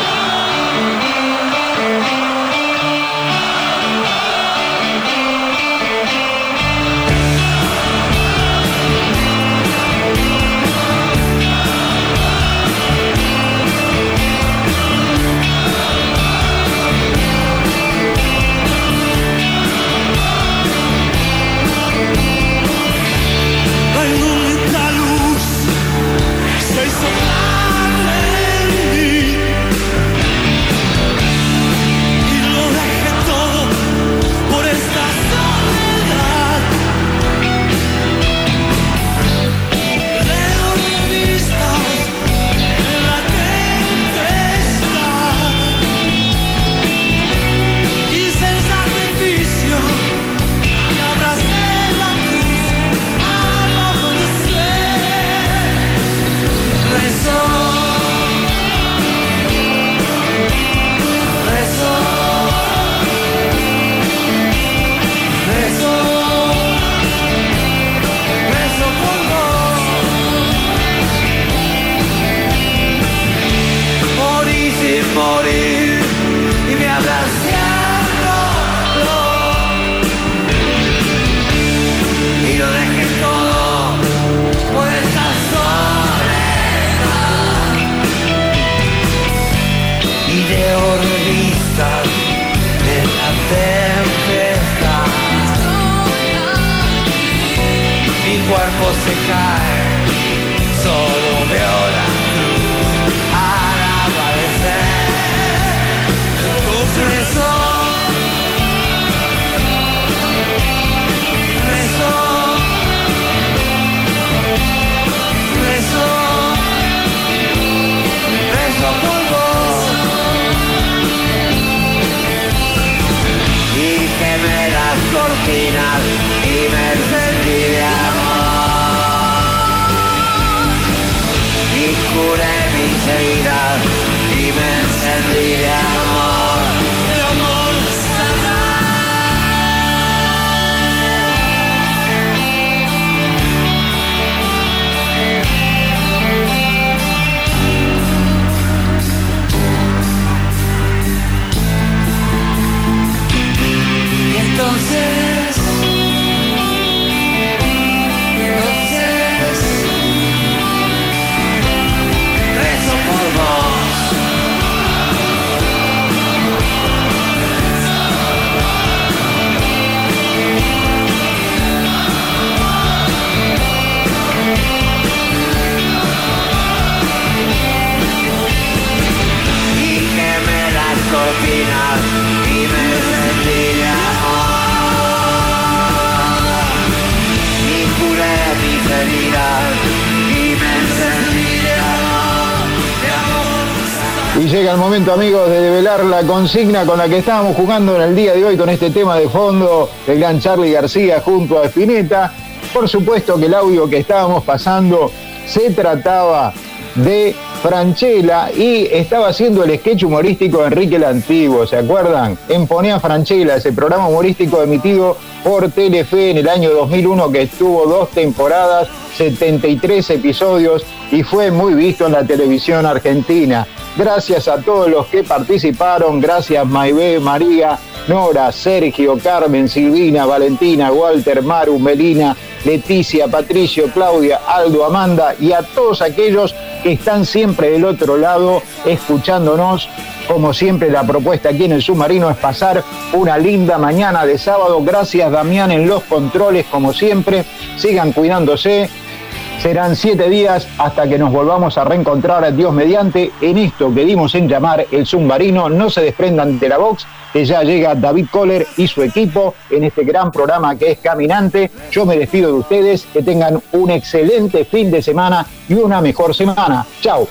Y llega el momento, amigos, de develar la consigna con la que estábamos jugando en el día de hoy con este tema de fondo del gran Charly García junto a Spinetta. Por supuesto que el audio que estábamos pasando se trataba de Franchella y estaba haciendo el sketch humorístico de Enrique el Antiguo, ¿se acuerdan? En Poné a Franchella, ese programa humorístico emitido por Telefe en el año dos mil uno que estuvo dos temporadas, setenta y tres episodios y fue muy visto en la televisión argentina. Gracias a todos los que participaron, gracias Maibé, María, Nora, Sergio, Carmen, Silvina, Valentina, Walter, Maru, Melina, Leticia, Patricio, Claudia, Aldo, Amanda y a todos aquellos que están siempre del otro lado escuchándonos. Como siempre, la propuesta aquí en el Submarino es pasar una linda mañana de sábado. Gracias, Damián, en los controles, como siempre. Sigan cuidándose. Serán siete días hasta que nos volvamos a reencontrar, Dios mediante, en esto que dimos en llamar el Submarino. No se desprendan de la box, que ya llega David Kohler y su equipo en este gran programa que es Caminante. Yo me despido de ustedes, que tengan un excelente fin de semana y una mejor semana. Chao.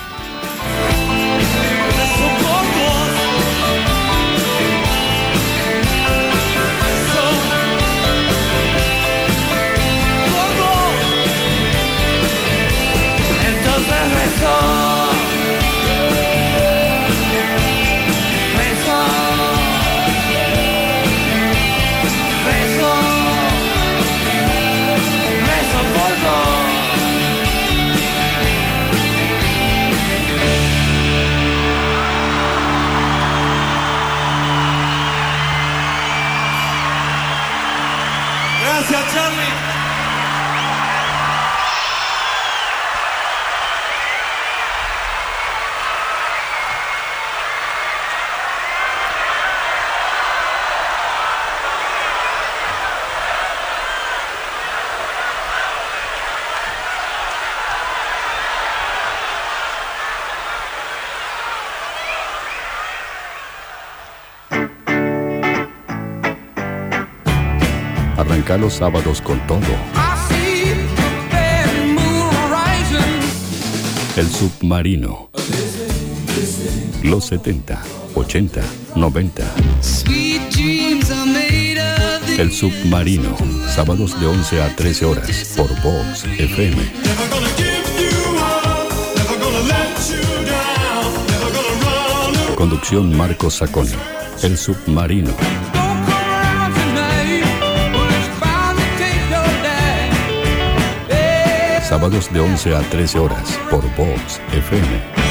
Gracias, Charlie. Arranca los sábados con todo. El Submarino. Los setenta, ochenta, noventa. El Submarino. Sábados de once a trece horas por Vox F M. Conducción Marcos Saconi. El Submarino. Sábados de once a trece horas por Vox F M.